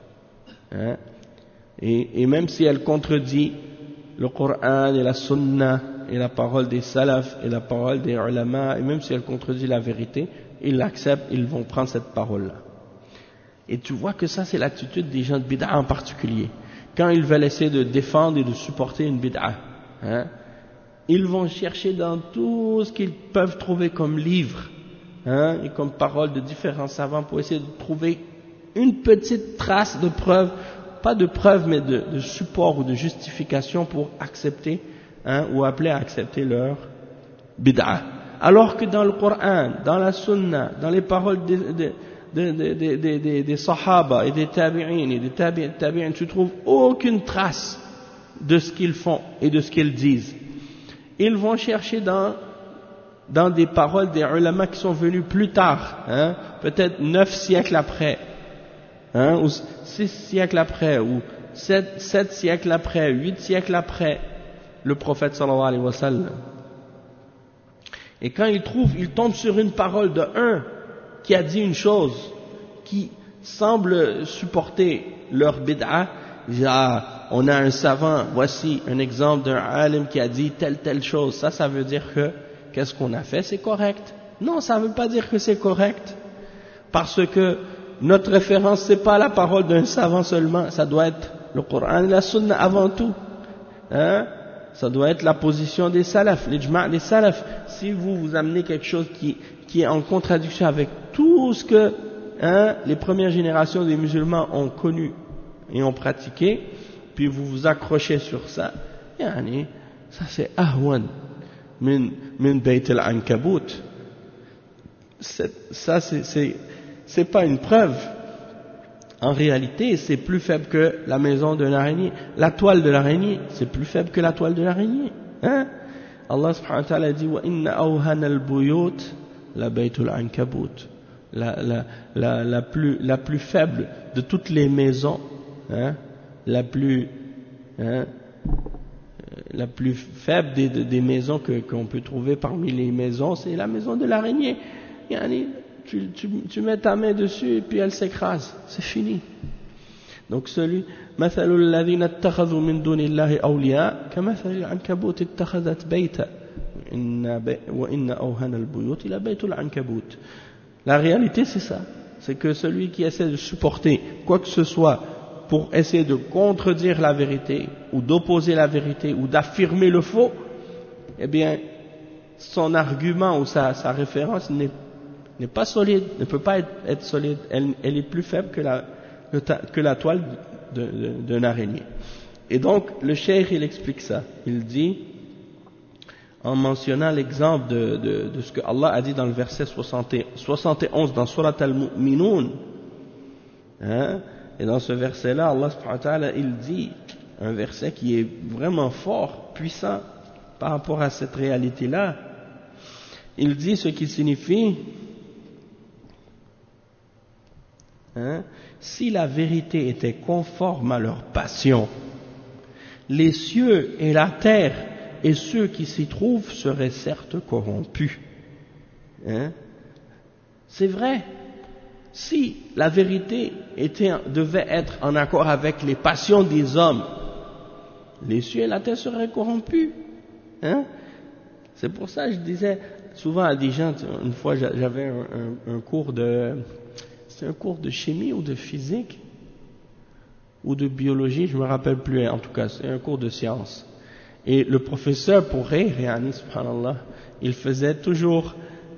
Et même si elle contredit le Coran et la Sunna et la parole des salaf et la parole des ulama, et même si elle contredit la vérité, ils l'acceptent, ils vont prendre cette parole-là. Et tu vois que ça c'est l'attitude des gens de bid'a en particulier. Quand ils veulent essayer de défendre et de supporter une bid'a, ils vont chercher dans tout ce qu'ils peuvent trouver comme livre et comme parole de différents savants pour essayer de trouver une petite trace de preuve, pas de preuve mais de support ou de justification pour accepter ou appeler à accepter leur bid'a. Alors que dans le Coran, dans la Sunna, dans les paroles des Sahaba et des Tabi'in et des Tabi'in, tu trouves aucune trace de ce qu'ils font et de ce qu'ils disent. Ils vont chercher dans des paroles des ulama qui sont venus plus tard, peut-être 9 siècles après, ou 6 siècles après, ou 7 siècles après, 8 siècles après le prophète sallallahu alayhi wa sallam. Et quand ils tombent sur une parole de un qui a dit une chose qui semble supporter leur bid'a, ils disent, on a un savant, voici un exemple d'un alim qui a dit telle chose, ça veut dire que, qu'est-ce qu'on a fait, c'est correct. Non, ça ne veut pas dire que c'est correct, parce que notre référence, c'est pas la parole d'un savant seulement, ça doit être le Coran et la Sunna avant tout. Ça doit être la position des salafs, l'ijma' des salafs. Si vous amenez quelque chose qui est en contradiction avec tout ce que les premières générations des musulmans ont connu et ont pratiqué, puis vous vous accrochez sur ça, ça c'est ahwan min bayt al-ankabut. Ça c'est pas une preuve. En réalité, c'est plus faible que la maison de l'araignée. La toile de l'araignée, c'est plus faible que la toile de l'araignée. Allah subhanahu wa ta'ala dit wa inna awhana al-buyut la baytul ankabut. La plus faible de toutes les maisons, la plus faible des maisons qu'on peut trouver parmi les maisons, c'est la maison de l'araignée. Tu mets ta main dessus et puis elle s'écrase, c'est fini. Donc مثل الذين اتخذوا من دون الله أولياء كمثل العنكبوت اتخذت بيتا وإن أوهن البيوت لبيت العنكبوت. La réalité c'est ça, c'est que celui qui essaie de supporter quoi que ce soit pour essayer de contredire la vérité ou d'opposer la vérité ou d'affirmer le faux, eh bien son argument ou sa référence n'est pas solide, ne peut pas être solide, elle est plus faible que la toile d'un araignée. Et donc le cheikh il explique ça, il dit en mentionnant l'exemple de ce que Allah a dit dans le verset 71 dans Surat Al-Mu'minun, et dans ce verset là Allah subhanahu wa ta'ala il dit un verset qui est vraiment fort, puissant par rapport à cette réalité là. Il dit ce qui signifie si la vérité était conforme à leur passion, les cieux et la terre et ceux qui s'y trouvent seraient certes corrompus. C'est vrai. Si la vérité devait être en accord avec les passions des hommes, les cieux et la terre seraient corrompus. C'est pour ça que je disais souvent à des gens, une fois j'avais un cours c'était un cours de chimie ou de physique ou de biologie, je me rappelle plus, en tout cas c'est un cours de sciences. Et le professeur, pour rire, subhanallah, il faisait toujours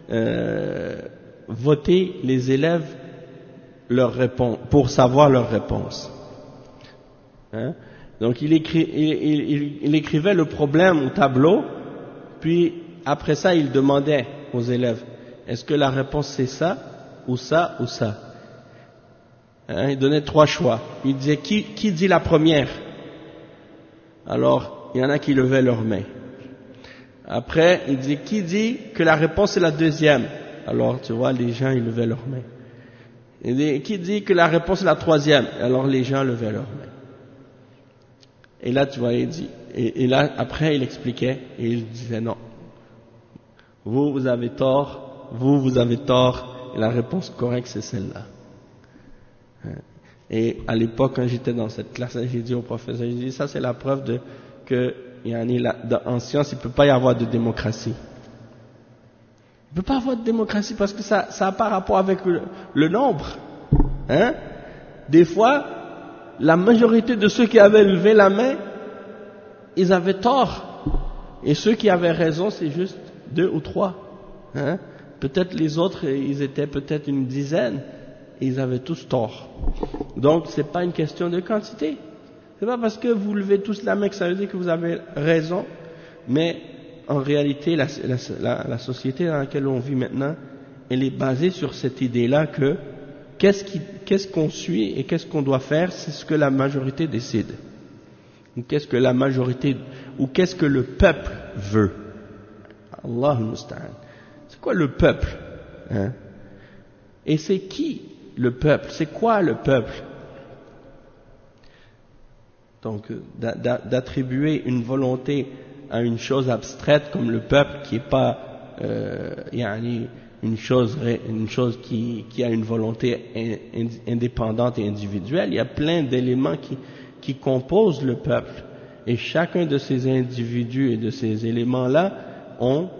voter les élèves leur réponse, pour savoir leur réponse. Hein? Donc il écrivait le problème au tableau, puis après ça il demandait aux élèves, est-ce que la réponse c'est ça ou ça ou ça? Hein? Il donnait 3 choix. Il disait qui dit la première? Alors il y en a qui levaient leurs mains. Après il disait qui dit que la réponse est la deuxième? Alors tu vois, les gens ils levaient leurs mains. Il dit, qui dit que la réponse est la troisième? Alors les gens levaient leurs mains. Et là tu vois, il dit, et là après il expliquait et il disait non, vous avez tort, vous avez tort, et la réponse correcte c'est celle-là. Et à l'époque quand j'étais dans cette classe, j'ai dit au professeur, j'ai dit ça c'est la preuve que en science il ne peut pas y avoir de démocratie. Il ne peut pas avoir de démocratie parce que ça n'a pas rapport avec le nombre. Hein? Des fois, la majorité de ceux qui avaient levé la main, ils avaient tort. Et ceux qui avaient raison, c'est juste 2 ou 3. Hein? Peut-être les autres, ils étaient peut-être une dizaine, et ils avaient tous tort. Donc, ce n'est pas une question de quantité. Ce n'est pas parce que vous levez tous la main que ça veut dire que vous avez raison, mais en réalité, la société dans laquelle on vit maintenant, elle est basée sur cette idée-là que qu'est-ce qu'on suit et qu'est-ce qu'on doit faire, c'est ce que la majorité décide. Ou qu'est-ce que la majorité, ou qu'est-ce que le peuple veut. Allahu musta'an. C'est quoi le peuple? Hein? Et c'est qui le peuple? C'est quoi le peuple? Donc, d'attribuer une volonté à une chose abstraite comme le peuple qui n'est pas une chose qui a une volonté indépendante et individuelle. Il y a plein d'éléments qui composent le peuple, et chacun de ces individus et de ces éléments-là ont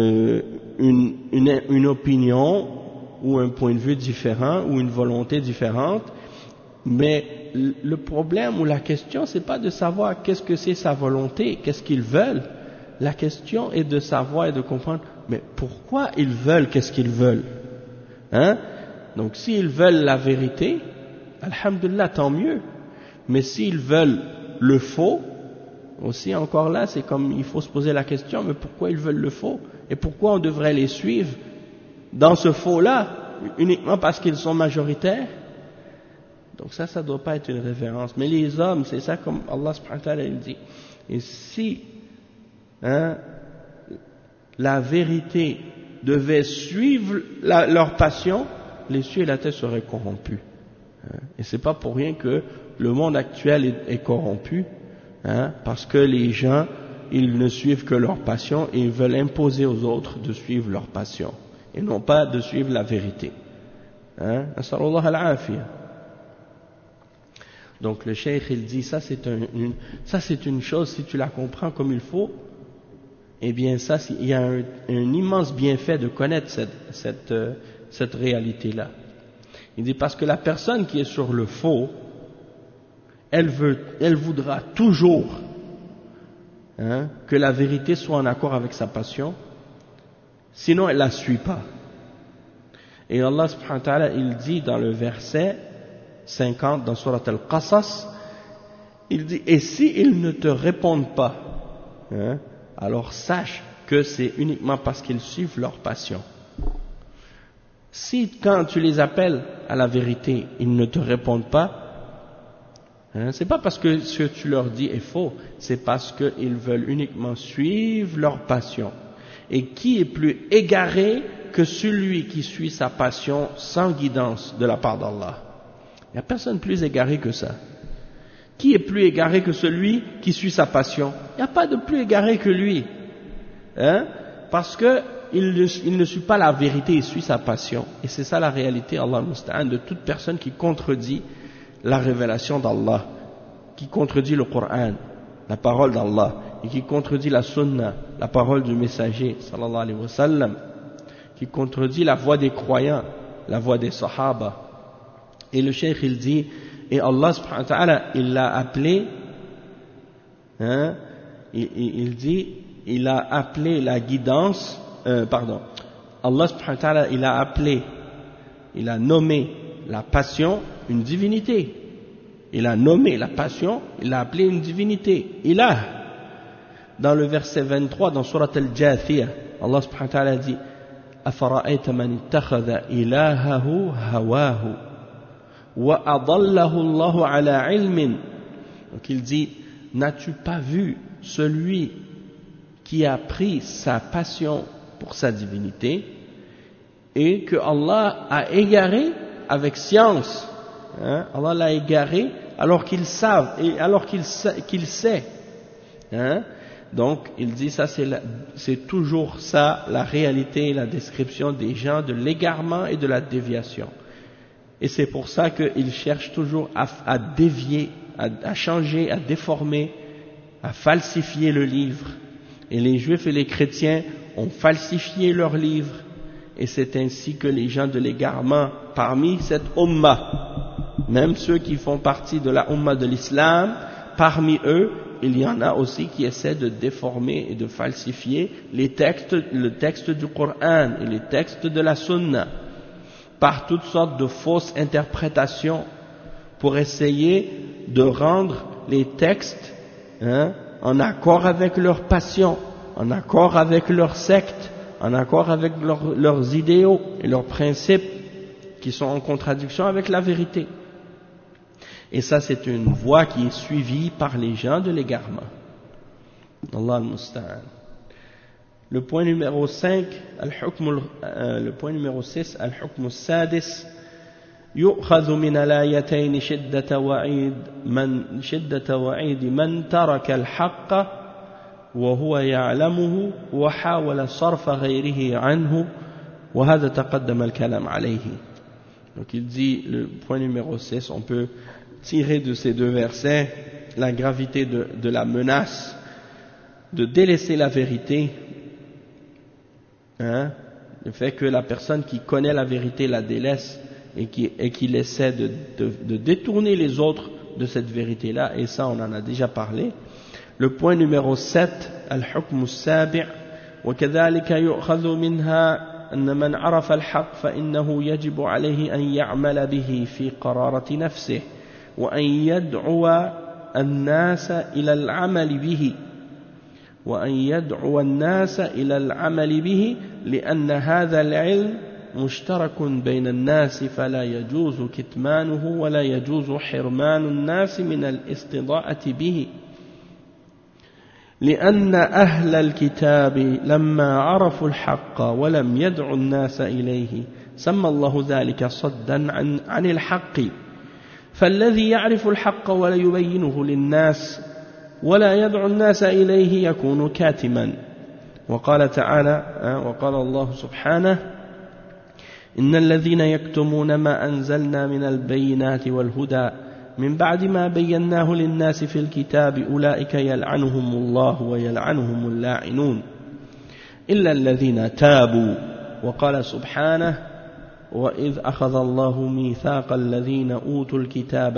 une opinion ou un point de vue différent ou une volonté différente, mais le problème ou la question, c'est pas de savoir qu'est-ce que c'est sa volonté, qu'est-ce qu'ils veulent. La question est de savoir et de comprendre, mais pourquoi ils veulent qu'est-ce qu'ils veulent. Hein? Donc s'ils veulent la vérité, alhamdulillah, tant mieux. Mais s'ils veulent le faux, aussi encore là, c'est comme il faut se poser la question, mais pourquoi ils veulent le faux? Et pourquoi on devrait les suivre dans ce faux-là, uniquement parce qu'ils sont majoritaires? Donc ça ne doit pas être une référence. Mais les hommes, c'est ça comme Allah subhanahu wa ta'ala il dit. Et si la vérité devait suivre leur passion, les cieux et la terre seraient corrompus. Et c'est pas pour rien que le monde actuel est corrompu, parce que les gens, ils ne suivent que leur passion et ils veulent imposer aux autres de suivre leur passion et non pas de suivre la vérité. Nasallallahu al-afiyah. Donc le cheikh il dit ça c'est une chose, si tu la comprends comme il faut, eh bien ça il y a un immense bienfait de connaître cette réalité-là. Il dit parce que la personne qui est sur le faux, elle voudra toujours que la vérité soit en accord avec sa passion, sinon elle la suit pas. Et Allah subhanahu wa ta'ala il dit dans le verset 50 dans Surat Al-Qasas, il dit, et si ils ne te répondent pas, alors sache que c'est uniquement parce qu'ils suivent leur passion. Si quand tu les appelles à la vérité, ils ne te répondent pas, c'est pas parce que ce que tu leur dis est faux, c'est parce qu'ils veulent uniquement suivre leur passion. Et qui est plus égaré que celui qui suit sa passion sans guidance de la part d'Allah? Il n'y a personne plus égaré que ça. Qui est plus égaré que celui qui suit sa passion? Il n'y a pas de plus égaré que lui. Parce que il ne suit pas la vérité, il suit sa passion. Et c'est ça la réalité, Allah musta'an, de toute personne qui contredit la révélation d'Allah, qui contredit le Coran, la parole d'Allah, et qui contredit la sunna, la parole du messager, sallallahu alayhi wa sallam, qui contredit la voix des croyants, la voix des sahaba. Et le cheikh il dit, et Allah subhanahu wa ta'ala, il l'a appelé, il dit, il a appelé la guidance, Allah subhanahu wa ta'ala, il a nommé la passion une divinité. Il a nommé la passion, il l'a appelé une divinité. Ilah. Dans le verset 23, dans Surat Al-Jathiyah, Allah subhanahu wa ta'ala dit, أَفَرَأَيْتَ مَنِ اتَّخَذَ إِلَهَهُ هَوَاهُ وَأَضَلَّهُ اللَّهُ عَلَى عِلْمٍ. Donc il dit, n'as-tu pas vu celui qui a pris sa passion pour sa divinité et que Allah a égaré avec science, hein? Allah l'a égaré alors qu'il savent et alors qu'il sait, hein? Donc il dit ça, c'est toujours ça la réalité, la description des gens de l'égarement et de la déviation. Et c'est pour ça qu'ils cherchent toujours à dévier, à changer, à déformer, à falsifier le livre. Et les juifs et les chrétiens ont falsifié leur livre, et c'est ainsi que les gens de l'égarement parmi cette umma, même ceux qui font partie de la umma de l'islam, parmi eux il y en a aussi qui essaient de déformer et de falsifier le texte du Coran et les textes de la Sunna par toutes sortes de fausses interprétations pour essayer de rendre les textes, hein, en accord avec leur passion, en accord avec leur secte, en accord avec leurs idéaux et leurs principes qui sont en contradiction avec la vérité. Et ça, c'est une voie qui est suivie par les gens de l'égarement. Allah al-Musta'an. Le point numéro 5, le point numéro 6, al-hukm al-sadis, يؤخذ من الآيتين شدة وعيد من ترك الحق وهو يعلمه وحاول صرف غيره عنه وهذا تقدم الكلام عليه. Donc il dit, le point numéro 6, on peut tirer de ces deux versets la gravité de la menace de délaisser la vérité, hein, le fait que la personne qui connaît la vérité la délaisse et qu'il essaie de détourner les autres de cette vérité-là, et ça on en a déjà parlé. Le point numéro 7, al-hukm al-sabi' وكذلك يؤخذ منها أن من عرف الحق فإنه يجب عليه أن يعمل به في قرارة نفسه وأن يدعو الناس إلى العمل به لأن هذا العلم مشترك بين الناس فلا يجوز كتمانه ولا يجوز حرمان الناس من الاستضاءة به لأن أهل الكتاب لما عرفوا الحق ولم يدعوا الناس إليه سمى الله ذلك صدا عن الحق فالذي يعرف الحق ولا يبينه للناس ولا يدعو الناس إليه يكون كاتما. وقال تعالى وقال الله سبحانه إن الذين يكتمون ما أنزلنا من البينات والهدى من بعد ما بيناه للناس في الكتاب أولئك يلعنهم الله ويلعنهم اللاعنون إلا الذين تابوا. وقال سبحانه وإذ أخذ الله ميثاق الذين أوتوا الكتاب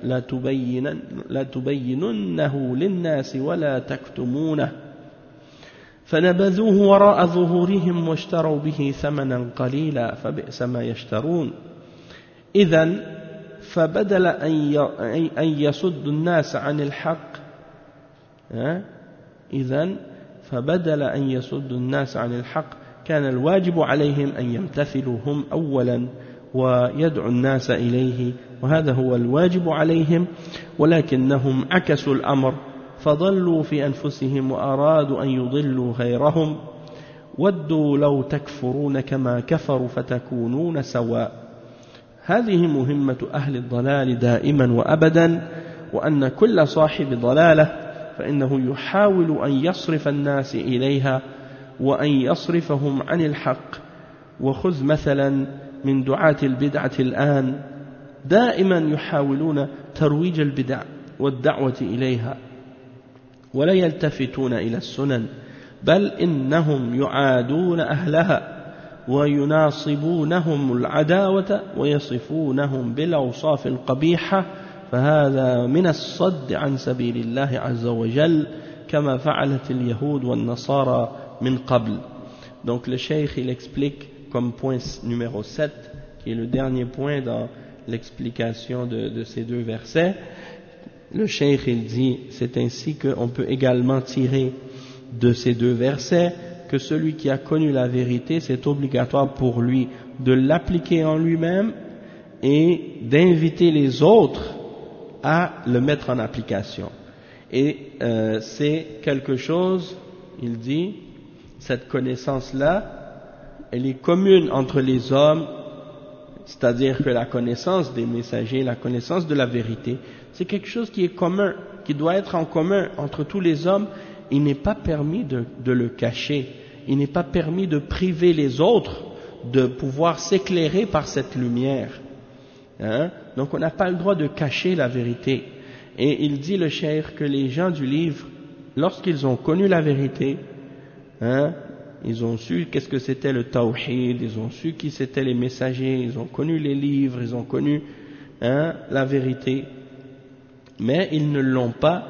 لتبيننه للناس ولا تكتمونه فنبذوه وراء ظهورهم واشتروا به ثمنا قليلا فبئس ما يشترون. إذن فبدل أن يصد الناس عن الحق كان الواجب عليهم أن يمتثلوا هم أولا ويدعوا الناس إليه وهذا هو الواجب عليهم ولكنهم عكسوا الأمر فضلوا في أنفسهم وأرادوا أن يضلوا غيرهم ودوا لو تكفرون كما كفروا فتكونون سواء. هذه مهمة أهل الضلال دائما وأبدا وأن كل صاحب ضلالة فإنه يحاول أن يصرف الناس إليها وأن يصرفهم عن الحق. وخذ مثلا من دعاة البدعة الآن دائما يحاولون ترويج البدع والدعوة إليها ولا يلتفتون إلى السنن بل إنهم يعادون أهلها ويناصبونهم العداوة ويصفونهم بالأوصاف القبيحة فهذا من الصد عن سبيل الله عز وجل كما فعلت اليهود والنصارى من قبل. Donc le cheikh il explique comme point numéro 7, qui est le dernier point dans l'explication de ces deux versets. Le cheikh il dit, c'est ainsi qu'on peut également tirer de ces deux versets que celui qui a connu la vérité, c'est obligatoire pour lui de l'appliquer en lui-même et d'inviter les autres à le mettre en application. Et c'est quelque chose, il dit, cette connaissance-là, elle est commune entre les hommes, c'est-à-dire que la connaissance des messagers, la connaissance de la vérité, c'est quelque chose qui est commun, qui doit être en commun entre tous les hommes. Il n'est pas permis de le cacher, il n'est pas permis de priver les autres de pouvoir s'éclairer par cette lumière. Hein? Donc on n'a pas le droit de cacher la vérité. Et il dit le cheikh que les gens du livre, lorsqu'ils ont connu la vérité, hein, ils ont su qu'est-ce que c'était le tawhid, ils ont su qui c'étaient les messagers, ils ont connu les livres, ils ont connu la vérité, mais ils n'ont pas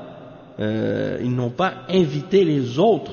invité les autres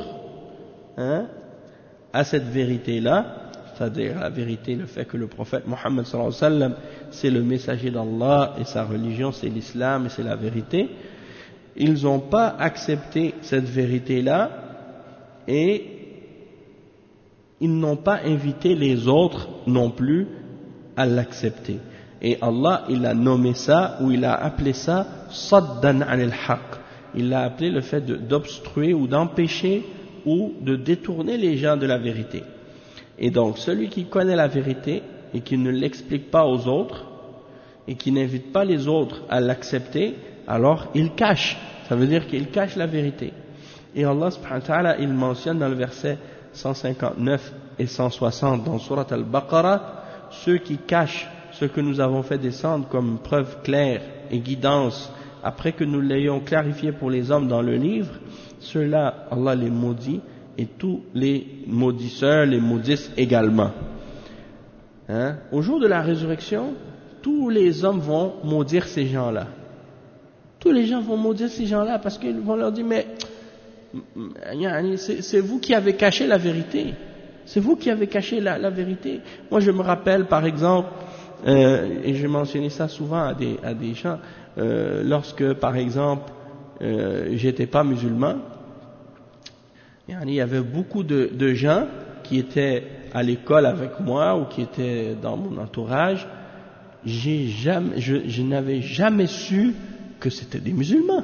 à cette vérité-là, c'est-à-dire la vérité, le fait que le prophète Mohammed sallallahu alayhi wa sallam, c'est le messager d'Allah et sa religion c'est l'islam et c'est la vérité. Ils n'ont pas accepté cette vérité-là et ils n'ont pas invité les autres non plus à l'accepter. Et Allah, il a nommé ça, ou il a appelé ça saddan anil haqq. Il a appelé le fait d'obstruer ou d'empêcher ou de détourner les gens de la vérité. Et donc, celui qui connaît la vérité et qui ne l'explique pas aux autres et qui n'invite pas les autres à l'accepter, alors il cache. Ça veut dire qu'il cache la vérité. Et Allah subhanahu wa ta'ala, il mentionne dans le verset 159 et 160 dans Surat Al-Baqarah, ceux qui cachent ce que nous avons fait descendre comme preuve claire et guidance après que nous l'ayons clarifié pour les hommes dans le livre, ceux-là, Allah les maudit et tous les maudisseurs les maudissent également. Au jour de la résurrection, tous les hommes vont maudire ces gens-là. Tous les gens vont maudire ces gens-là parce qu'ils vont leur dire, mais c'est vous qui avez caché la vérité. C'est vous qui avez caché la vérité. Moi, je me rappelle, par exemple, et j'ai mentionné ça souvent à des gens, lorsque, par exemple, j'étais pas musulman, il y avait beaucoup de gens qui étaient à l'école avec moi ou qui étaient dans mon entourage. Je n'avais jamais su que c'était des musulmans.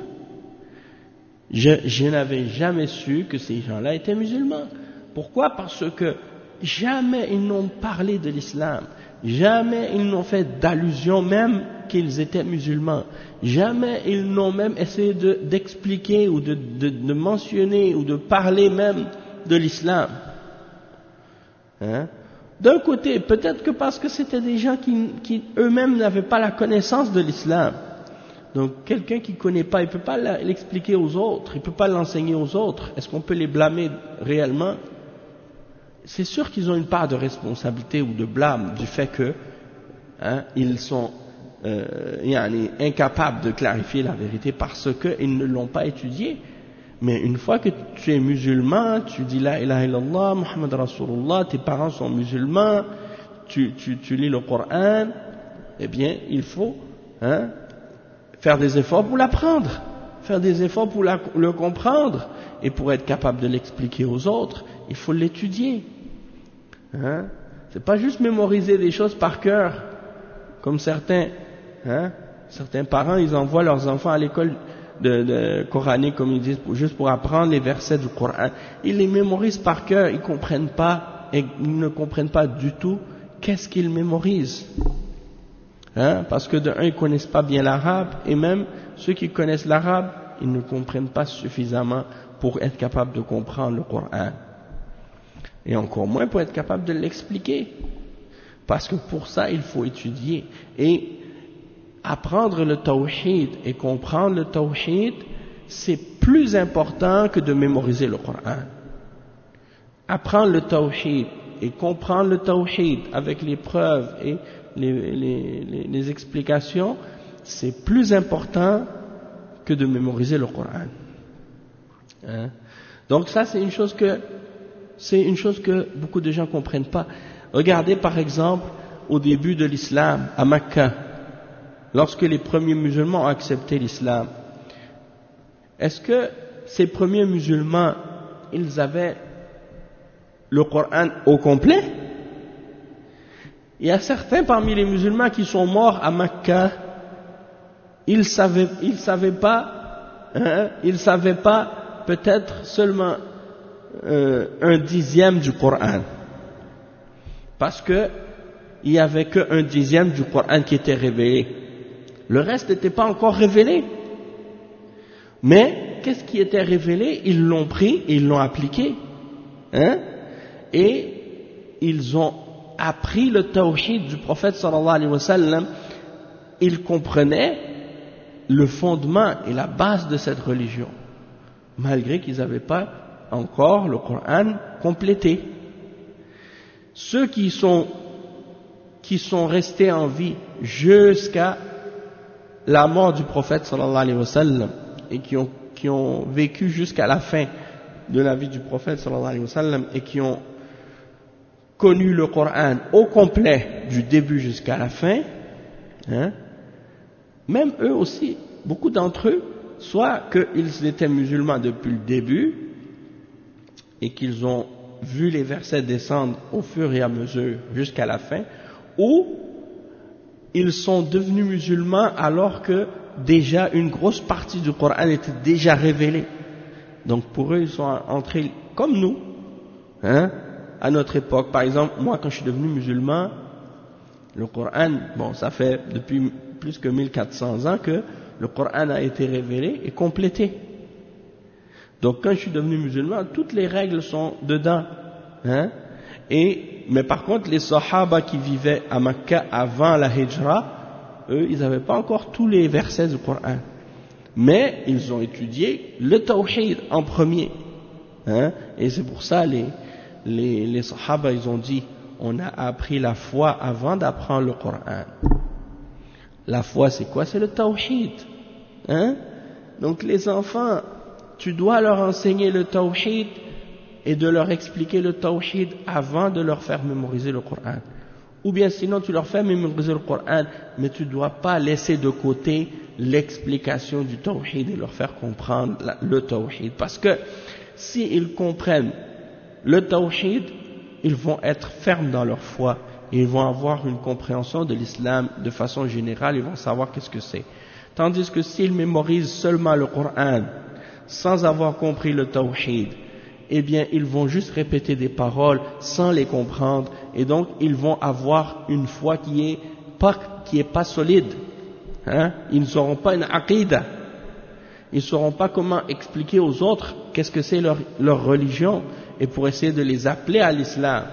Je n'avais jamais su que ces gens-là étaient musulmans. Pourquoi? Parce que jamais ils n'ont parlé de l'islam, jamais ils n'ont fait d'allusion même qu'ils étaient musulmans, jamais ils n'ont même essayé d'expliquer ou de mentionner ou de parler même de l'islam. D'un côté, peut-être que parce que c'était des gens qui eux-mêmes n'avaient pas la connaissance de l'islam. Donc quelqu'un qui ne connaît pas, il ne peut pas l'expliquer aux autres, il ne peut pas l'enseigner aux autres. Est-ce qu'on peut les blâmer réellement? C'est sûr qu'ils ont une part de responsabilité ou de blâme du fait que ils sont incapables de clarifier la vérité parce qu'ils ne l'ont pas étudié. Mais une fois que tu es musulman, tu dis la ilaha illallah, Muhammad Rasulullah, tes parents sont musulmans, tu lis le Coran, eh bien il faut faire des efforts pour l'apprendre, faire des efforts pour le comprendre, et pour être capable de l'expliquer aux autres, il faut l'étudier. C'est pas juste mémoriser des choses par cœur, comme certains parents, ils envoient leurs enfants à l'école de coranique, comme ils disent, juste pour apprendre les versets du Coran. Ils les mémorisent par cœur, ils ne comprennent pas du tout qu'est-ce qu'ils mémorisent. Parce que de un, ils connaissent pas bien l'arabe, et même ceux qui connaissent l'arabe, ils ne comprennent pas suffisamment pour être capables de comprendre le Coran. Et encore moins pour être capable de l'expliquer. Parce que pour ça, il faut étudier. Et apprendre le tawhid et comprendre le tawhid, c'est plus important que de mémoriser le Coran. Apprendre le tawhid et comprendre le tawhid avec les preuves et les explications, c'est plus important que de mémoriser le Coran. Hein? Donc ça, c'est une chose que beaucoup de gens comprennent pas. Regardez par exemple au début de l'islam, à Mecca, lorsque les premiers musulmans ont accepté l'islam. Est-ce que ces premiers musulmans, ils avaient le Coran au complet? Il y a certains parmi les musulmans qui sont morts à Mecca, ils savaient pas peut-être seulement un dixième du Coran, parce que il y avait que un dixième du Coran qui était révélé. Le reste n'était pas encore révélé. Mais qu'est-ce qui était révélé? Ils l'ont pris, ils l'ont appliqué, hein? Et ils ont appris le tawhid du prophète sallallahu alayhi wa sallam. Ils comprenaient le fondement et la base de cette religion, malgré qu'ils n'avaient pas encore le Coran complété. Ceux qui sont restés en vie jusqu'à la mort du prophète sallallahu alayhi wa sallam et qui ont vécu jusqu'à la fin de la vie du prophète sallallahu alayhi wa sallam et qui ont connu le Coran au complet du début jusqu'à la fin, hein, même eux aussi, beaucoup d'entre eux, soit qu'ils étaient musulmans depuis le début et qu'ils ont vu les versets descendre au fur et à mesure jusqu'à la fin, ou ils sont devenus musulmans alors que déjà une grosse partie du Coran était déjà révélée. Donc pour eux, ils sont entrés comme nous, hein, à notre époque. Par exemple, moi quand je suis devenu musulman, le Coran, bon, ça fait depuis plus que 1400 ans que le Coran a été révélé et complété. Donc quand je suis devenu musulman, toutes les règles sont dedans, hein. Mais par contre, les Sahaba qui vivaient à Mecca avant la Hijra, eux, ils n'avaient pas encore tous les versets du Coran. Mais ils ont étudié le Tawhid en premier, hein. Et c'est pour ça les Sahaba, ils ont dit, on a appris la foi avant d'apprendre le Coran. La foi, c'est quoi? C'est le Tawhid, hein. Donc les enfants, tu dois leur enseigner le Tawhid et de leur expliquer le Tawhid avant de leur faire mémoriser le Coran. Ou bien sinon tu leur fais mémoriser le Coran, mais tu ne dois pas laisser de côté l'explication du Tawhid et leur faire comprendre le Tawhid. Parce que s'ils comprennent le Tawhid, ils vont être fermes dans leur foi, et ils vont avoir une compréhension de l'islam de façon générale, ils vont savoir qu'est-ce que c'est. Tandis que s'ils mémorisent seulement le Coran, sans avoir compris le Tawhid, eh bien ils vont juste répéter des paroles sans les comprendre, et donc ils vont avoir une foi qui est pas solide, hein? Ils ne sauront pas une aqidah, ils ne sauront pas comment expliquer aux autres qu'est-ce que c'est leur religion, et pour essayer de les appeler à l'islam.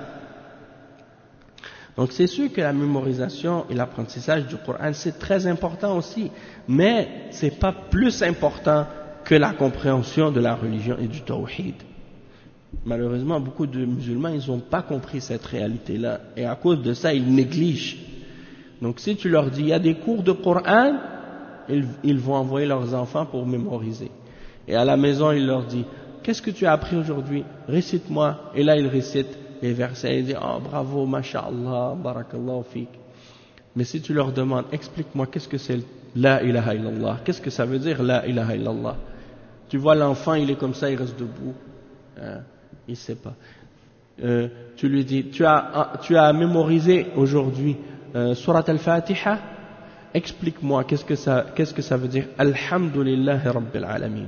Donc c'est sûr que la mémorisation et l'apprentissage du Coran c'est très important aussi, mais c'est pas plus important que la compréhension de la religion et du tawhid. Malheureusement, beaucoup de musulmans, ils n'ont pas compris cette réalité-là, et à cause de ça, ils négligent. Donc si tu leur dis, il y a des cours de Coran, ils vont envoyer leurs enfants pour mémoriser. Et à la maison, ils leur disent, qu'est-ce que tu as appris aujourd'hui? Récite-moi. Et là, ils récitent les versets, ils disent, oh bravo, masha'Allah, barakallahu fik. Mais si tu leur demandes, explique-moi, qu'est-ce que c'est la ilaha illallah? Qu'est-ce que ça veut dire la ilaha illallah? Tu vois l'enfant, il est comme ça, il reste debout. Il ne sait pas. Tu lui dis, tu as mémorisé aujourd'hui Surat al-Fatiha, explique-moi qu'est-ce que ça veut dire Alhamdulillahi Rabbil Alamin.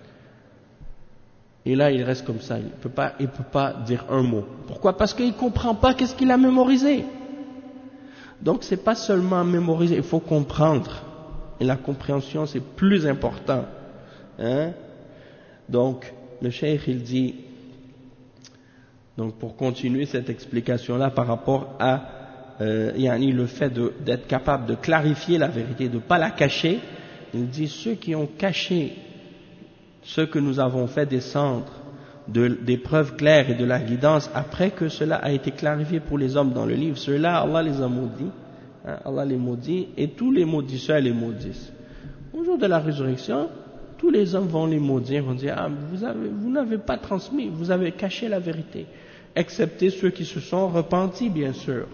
Et là il reste comme ça, il peut pas dire un mot. Pourquoi? Parce qu'il ne comprend pas qu'est-ce qu'il a mémorisé. Donc c'est pas seulement mémoriser, il faut comprendre, et la compréhension c'est plus important, hein? Donc le cheikh il dit, donc pour continuer cette explication là par rapport à le fait d'être capable de clarifier la vérité, de ne pas la cacher, il dit ceux qui ont caché ce que nous avons fait descendre des preuves claires et de la guidance après que cela a été clarifié pour les hommes dans le livre, ceux-là Allah les a maudits, hein, Allah les maudit et tous les maudisseurs les maudissent. Au jour de la résurrection, tous les hommes vont les maudire, vont dire ah, vous n'avez pas transmis, vous avez caché la vérité, excepté ceux qui se sont repentis bien sûr.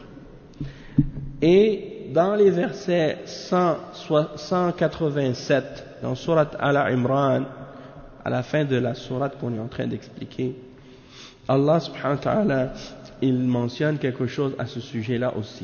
Et dans les versets 187 dans sourate Al-Imran, à la fin de la sourate qu'on est en train d'expliquer, Allah subhanahu wa ta'ala il mentionne quelque chose à ce sujet-là aussi.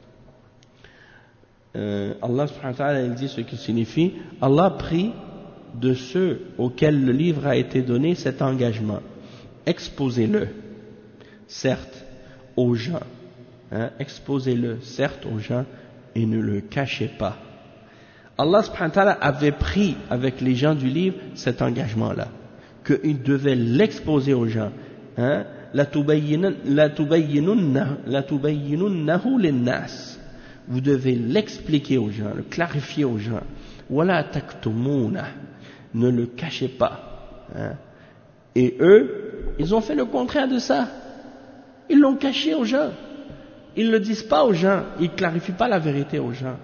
Allah subhanahu wa ta'ala il dit ce qui signifie Allah prie de ceux auxquels le livre a été donné cet engagement, exposez-le certes aux gens, exposez-le certes aux gens et ne le cachez pas. Allah subhanahu wa ta'ala avait pris avec les gens du livre cet engagement-là, qu'ils devaient l'exposer aux gens. لَتُبَيِّنُنَّهُ لِلنَّاسِ. Vous devez l'expliquer aux gens, le clarifier aux gens. وَلَا تَكْتُمُونَهُ. Ne le cachez pas. Et eux, ils ont fait le contraire de ça. Ils l'ont caché aux gens. Ils ne le disent pas aux gens. Ils ne clarifient pas la vérité aux gens.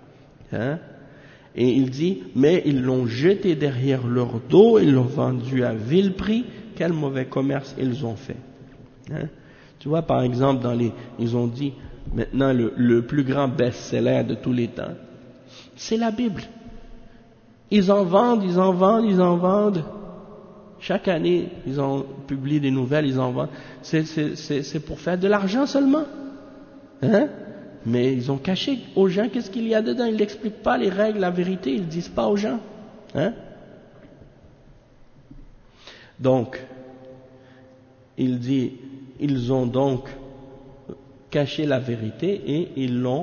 Et il dit, mais ils l'ont jeté derrière leur dos, ils l'ont vendu à vil prix. Quel mauvais commerce ils ont fait. Tu vois, par exemple, ils ont dit, maintenant le plus grand best-seller de tous les temps, c'est la Bible. Ils en vendent. Chaque année, ils en publient des nouvelles, ils en vendent. C'est pour faire de l'argent seulement. Mais ils ont caché aux gens qu'est-ce qu'il y a dedans. Ils n'expliquent pas les règles, la vérité, ils ne disent pas aux gens. Donc, il dit, ils ont donc caché la vérité et ils l'ont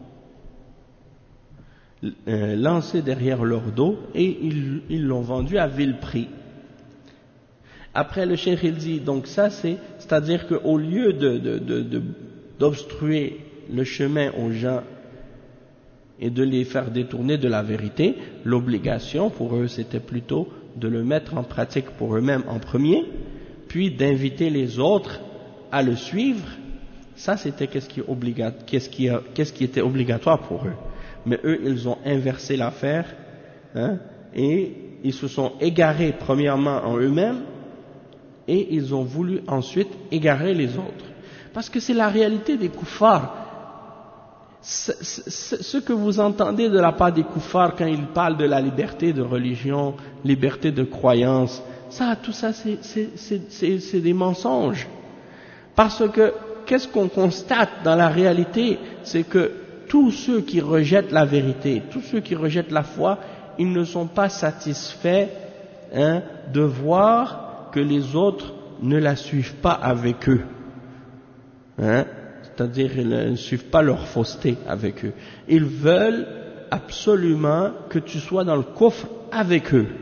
lancé derrière leur dos et ils l'ont vendu à vil prix. Après le cheikh il dit, donc ça c'est-à-dire qu'au lieu d'obstruer le chemin aux gens et de les faire détourner de la vérité, l'obligation pour eux c'était plutôt de le mettre en pratique pour eux-mêmes en premier, puis d'inviter les autres à le suivre. Ça c'était qu'est-ce qui était obligatoire pour eux. Mais eux ils ont inversé l'affaire, et ils se sont égarés premièrement en eux-mêmes et ils ont voulu ensuite égarer les autres. Parce que c'est la réalité des koufars. Ce que vous entendez de la part des koufars quand ils parlent de la liberté de religion, liberté de croyance, tout ça c'est des mensonges. Parce que qu'est-ce qu'on constate dans la réalité, c'est que tous ceux qui rejettent la vérité, tous ceux qui rejettent la foi, ils ne sont pas satisfaits de voir que les autres ne la suivent pas avec eux. C'est-à-dire ils ne suivent pas leur fausseté avec eux. Ils veulent absolument que tu sois dans le coffre avec eux.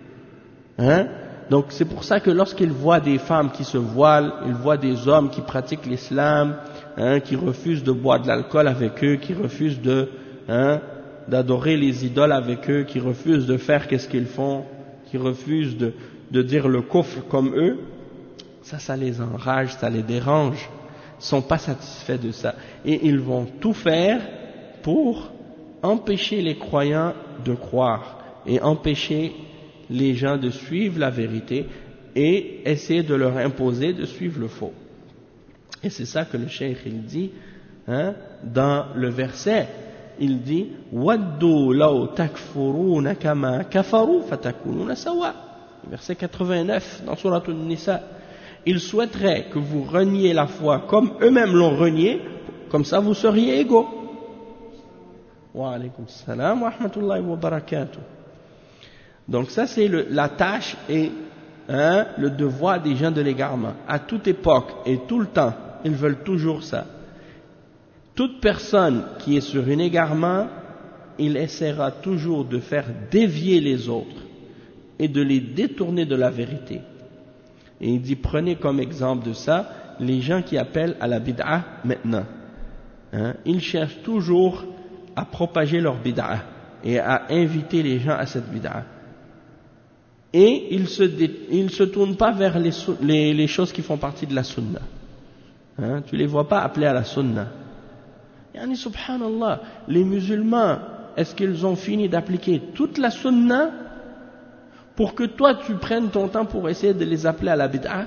Donc c'est pour ça que lorsqu'ils voient des femmes qui se voilent, ils voient des hommes qui pratiquent l'islam, qui refusent de boire de l'alcool avec eux, qui refusent d'adorer les idoles avec eux, qui refusent de faire qu'est-ce qu'ils font, qui refusent de dire le kufr comme eux, ça les enrage, ça les dérange. Ils ne sont pas satisfaits de ça. Et ils vont tout faire pour empêcher les croyants de croire et empêcher les gens de suivre la vérité et essayer de leur imposer de suivre le faux. Et c'est ça que le cheikh il dit dans le verset. Il dit وَدُّوا لَوْ تَكْفُرُونَ كَمَا كَفَرُوا فَتَكُونُونَ سَوَاءً. Verset 89 dans Sourate An-Nisa. Ils souhaiteraient que vous reniez la foi comme eux-mêmes l'ont renié, comme ça vous seriez égaux. Wa alaykum salam wa rahmatullahi wa barakatuh. Donc ça c'est la tâche et le devoir des gens de l'égarement. À toute époque et tout le temps, ils veulent toujours ça. Toute personne qui est sur un égarement, il essaiera toujours de faire dévier les autres et de les détourner de la vérité. Et il dit, prenez comme exemple de ça les gens qui appellent à la bid'a maintenant. Ils cherchent toujours à propager leur bid'a et à inviter les gens à cette bid'a. Et ils se tournent pas vers les choses qui font partie de la sunna. Tu les vois pas appelés à la sunna. Yani subhanallah, les musulmans, est-ce qu'ils ont fini d'appliquer toute la sunna? pour que toi tu prennes ton temps pour essayer de les appeler à la bid'a?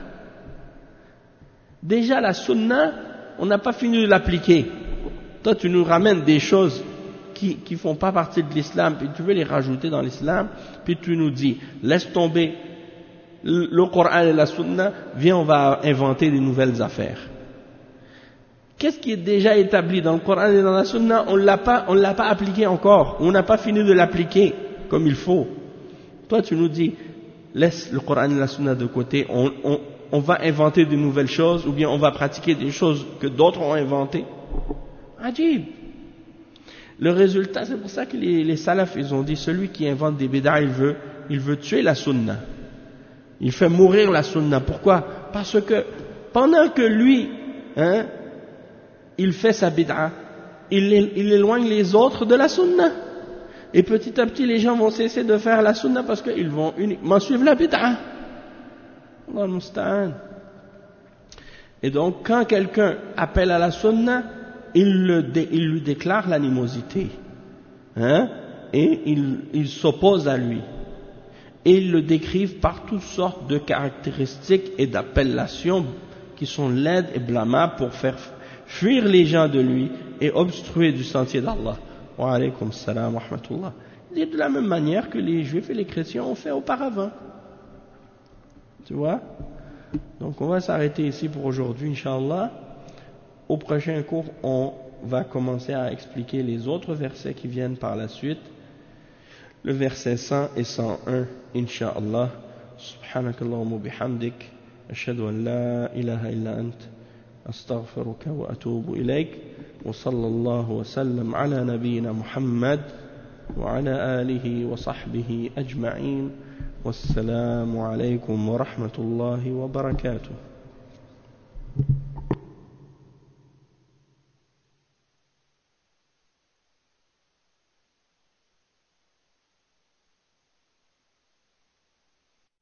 Déjà la sunna, on n'a pas fini de l'appliquer. Toi tu nous ramènes des choses qui font pas partie de l'islam, puis tu veux les rajouter dans l'islam, puis tu nous dis, laisse tomber le Coran et la sunna, viens on va inventer des nouvelles affaires. Qu'est-ce qui est déjà établi dans le Coran et dans la sunna? On l'a pas appliqué encore, on n'a pas fini de l'appliquer comme il faut. Toi tu nous dis, laisse le Coran et la sunna de côté, on va inventer de nouvelles choses, ou bien on va pratiquer des choses que d'autres ont inventées. Ajib. Le résultat, c'est pour ça que les salafs, ils ont dit, celui qui invente des bid'a, il veut tuer la sunna. Il fait mourir la sunna. Pourquoi? Parce que pendant que lui, il fait sa bid'a, il éloigne les autres de la sunna. Et petit à petit, les gens vont cesser de faire la sunna parce qu'ils vont uniquement suivre la bid'a. Allah al-musta'an. Et donc, quand quelqu'un appelle à la sunna, il lui déclare l'animosité, et il s'oppose à lui, et ils le décrivent par toutes sortes de caractéristiques et d'appellations qui sont laides et blâmables pour faire fuir les gens de lui et obstruer du sentier d'Allah. Wa alaykum salam wa rahmatullah. Et de la même manière que les juifs et les chrétiens ont fait auparavant. Tu vois? Donc on va s'arrêter ici pour aujourd'hui, Inch'Allah. Au prochain cours, on va commencer à expliquer les autres versets qui viennent par la suite. Le verset 100 et 101, Inch'Allah. Subhanakallahumma bihamdik. Ashhadu an la ilaha illa ant. Astaghfiruka wa atubu ilayk. Wa sallallahu wa sallam ala nabiyyina Muhammad. Wa ala alihi wa sahbihi ajma'in. Wassalamu alaykum wa rahmatullahi wa barakatuh.